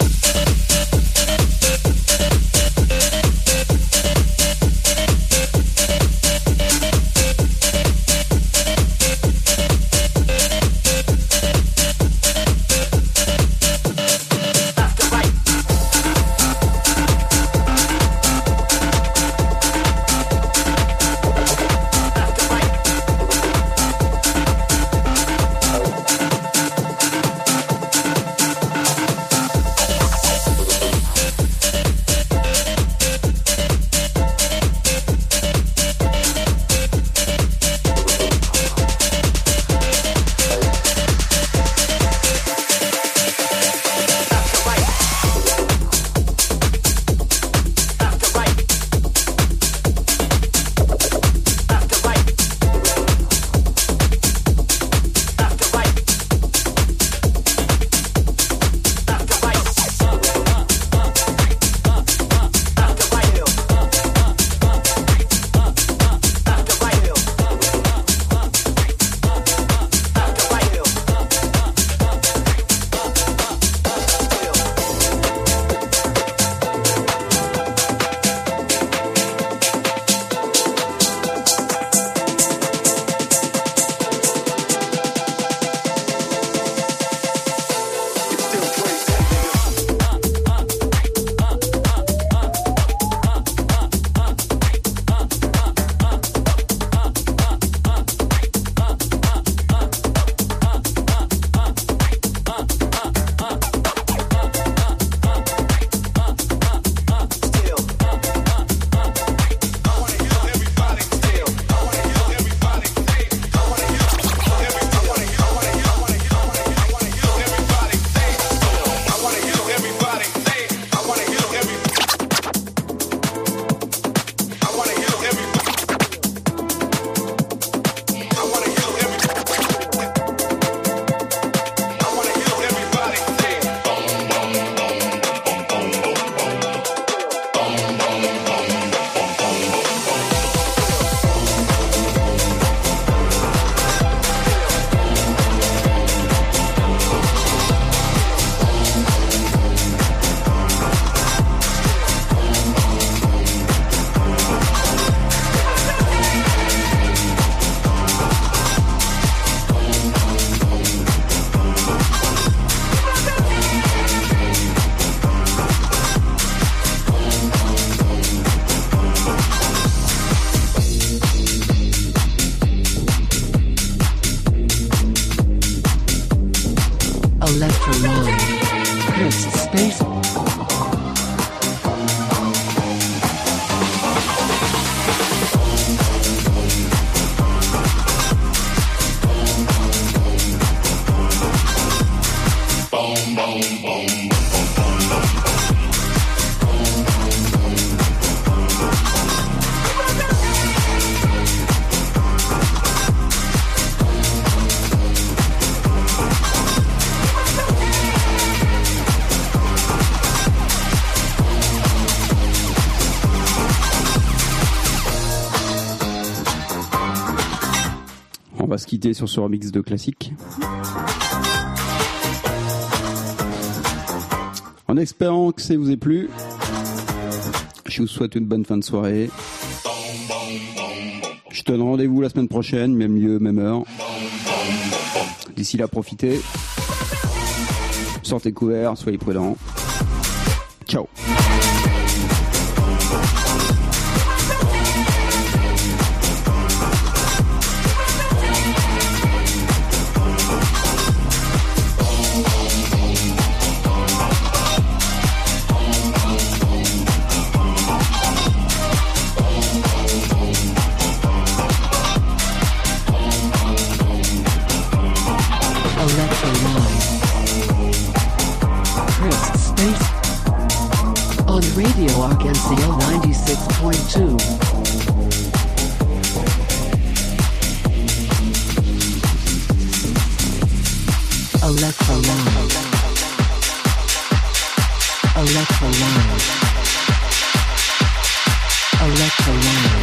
Electro Live. Chris Space. Boom, boom, boom. On va se quitter sur ce remix de classique. En espérant que ça vous ait plu, je vous souhaite une bonne fin de soirée. Je te donne rendez-vous la semaine prochaine, même lieu, même heure. D'ici là, profitez. Sortez couverts, soyez prudents. Ciao. Radio Arkansas 96.2. Electro Live. Electro Live. Electro Live.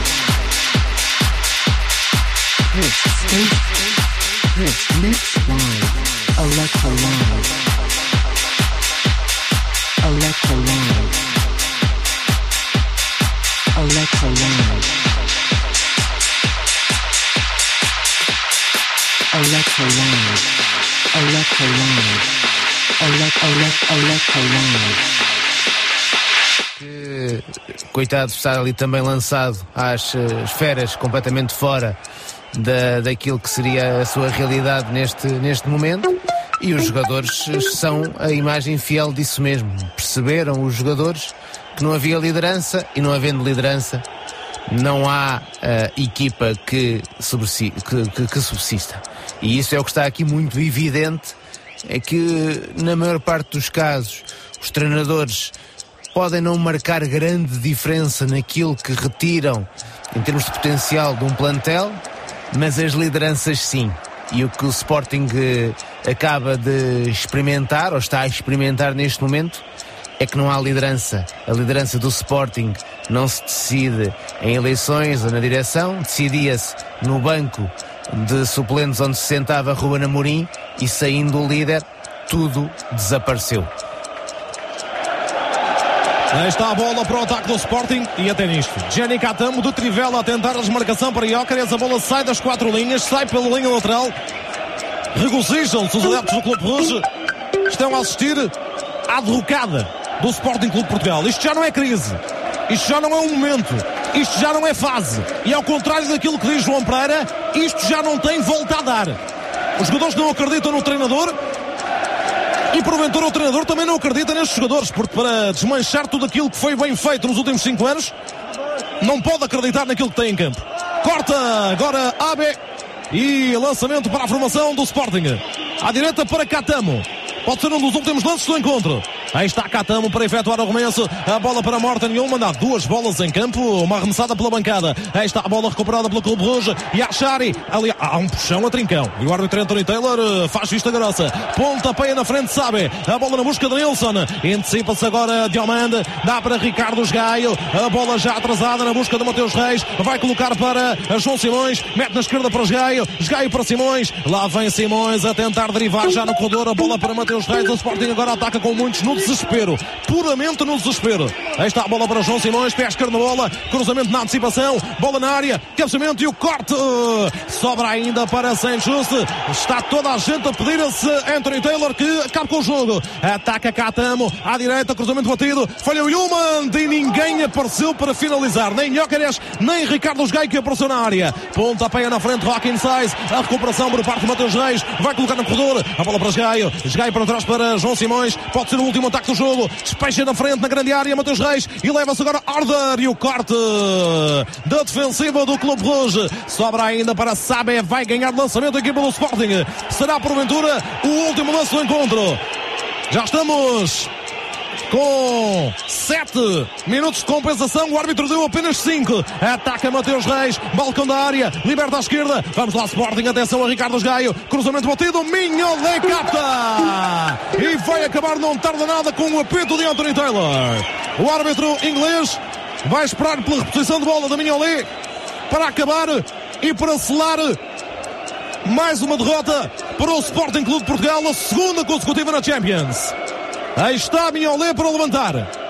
Chris Space. Chris Mix Live. Electro Live. Que, coitado, está ali também lançado às esferas, completamente fora daquilo que seria a sua realidade neste momento. E os jogadores são a imagem fiel disso mesmo. Perceberam os jogadores que não havia liderança, e não havendo liderança não há equipa que subsista. E isso é o que está aqui muito evidente, é que na maior parte dos casos os treinadores podem não marcar grande diferença naquilo que retiram em termos de potencial de um plantel, mas as lideranças sim. E o que o Sporting acaba de experimentar, ou está a experimentar neste momento, é que não há liderança. A liderança do Sporting não se decide em eleições ou na direção, decidia-se no banco de suplentes onde se sentava Ruben Amorim, e saindo o líder, tudo desapareceu. Aí está a bola para o ataque do Sporting, e até nisto Jenny Catamo de Trivela a tentar a desmarcação para Jóqueres. A bola sai das 4 linhas, sai pela linha lateral. Regozijam-se os adeptos do Clube Rouge, estão a assistir à derrocada do Sporting Clube de Portugal. Isto já não é crise, isto já não é um momento, isto já não é fase, e ao contrário daquilo que diz João Pereira, isto já não tem volta a dar. Os jogadores não acreditam no treinador, e porventura o treinador também não acredita nestes jogadores, porque para desmanchar tudo aquilo que foi bem feito nos últimos 5 anos, não pode acreditar naquilo que tem em campo. Corta agora Abe, e lançamento para a formação do Sporting. À direita para Catamo, pode ser um dos últimos lances do encontro. Aí está Catamo para efetuar o arremesso. A bola para Morten Ullmann. Há 2 bolas em campo, uma arremessada pela bancada. Aí está a bola recuperada pelo Clube Rouge. E a Achari, ali há um puxão a trincão, e o árbitro Anthony Taylor faz vista grossa. Pontapeia na frente, sabe. A bola na busca de Nilsson. Antecipa-se agora Diomande. Dá para Ricardo Gaio. A bola já atrasada na busca de Mateus Reis. Vai colocar para João Simões. Mete na esquerda para Gaio. Gaio para Simões. Lá vem Simões a tentar derivar já no corredor. A bola para Mateus Reis. O Sporting agora ataca com muitos no desespero, puramente no desespero. Aí está a bola para João Simões, pé esquerdo na bola, cruzamento na antecipação, bola na área, cabeceamento e o corte. Sobra ainda para Saint-Just. Está toda a gente a pedir-se Anthony Taylor que acabe com o jogo. Ataca Catamo, à direita, cruzamento batido, falha o Ullmann e ninguém apareceu para finalizar, nem Jóqueres, nem Ricardo Gaio, que apareceu na área. Pontapé na frente, Joaquim Sais, a recuperação por parte de Mateus Reis, vai colocar no corredor, a bola para Gaio para trás para João Simões, pode ser o último ataque do jogo, despeja na frente na grande área Mateus Reis e leva-se agora Arder, e o corte da defensiva do Clube Rouge. Sobra ainda para Sabe, vai ganhar de lançamento a equipa do Sporting. Será porventura o último lance do encontro. Já estamos com 7 minutos de compensação, o árbitro deu apenas 5. Ataca Mateus Reis, balcão da área, liberta à esquerda, vamos lá Sporting, atenção a Ricardo Gaio, cruzamento batido, Mignolet capta e vai acabar, não tarda nada, com o apito de Anthony Taylor. O árbitro inglês vai esperar pela reposição de bola da Mignolet para acabar e para selar mais uma derrota para o Sporting Clube de Portugal, a 2ª consecutiva na Champions. Aí está Mignolet para levantar.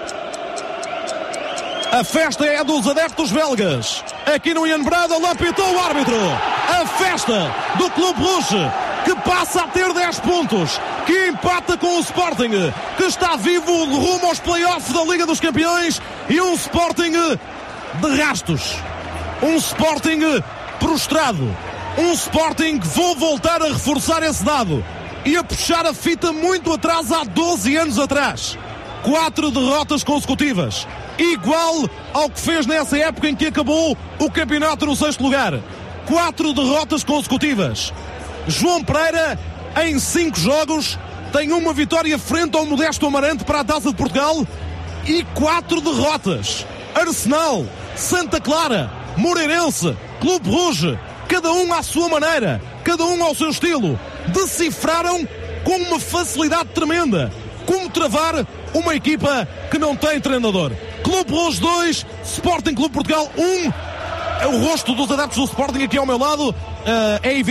A festa é dos adeptos belgas. Aqui no Ian Bradle apitou o árbitro. A festa do Clube Rouge, que passa a ter 10 pontos, que empata com o Sporting, que está vivo rumo aos playoffs da Liga dos Campeões, e um Sporting de rastos. Um Sporting prostrado. Um Sporting que vou voltar a reforçar esse dado e a puxar a fita muito atrás, há 12 anos atrás. 4 derrotas consecutivas, igual ao que fez nessa época em que acabou o campeonato no 6º lugar. 4 derrotas consecutivas. João Pereira, em 5 jogos, tem uma vitória frente ao modesto Amarante para a Taça de Portugal e 4 derrotas. Arsenal, Santa Clara, Moreirense, Clube Rouge, cada um à sua maneira, cada um ao seu estilo, decifraram com uma facilidade tremenda como travar uma equipa que não tem treinador. Clube Rouge 2, Sporting Clube Portugal 1. O rosto dos adeptos do Sporting aqui ao meu lado é evidente.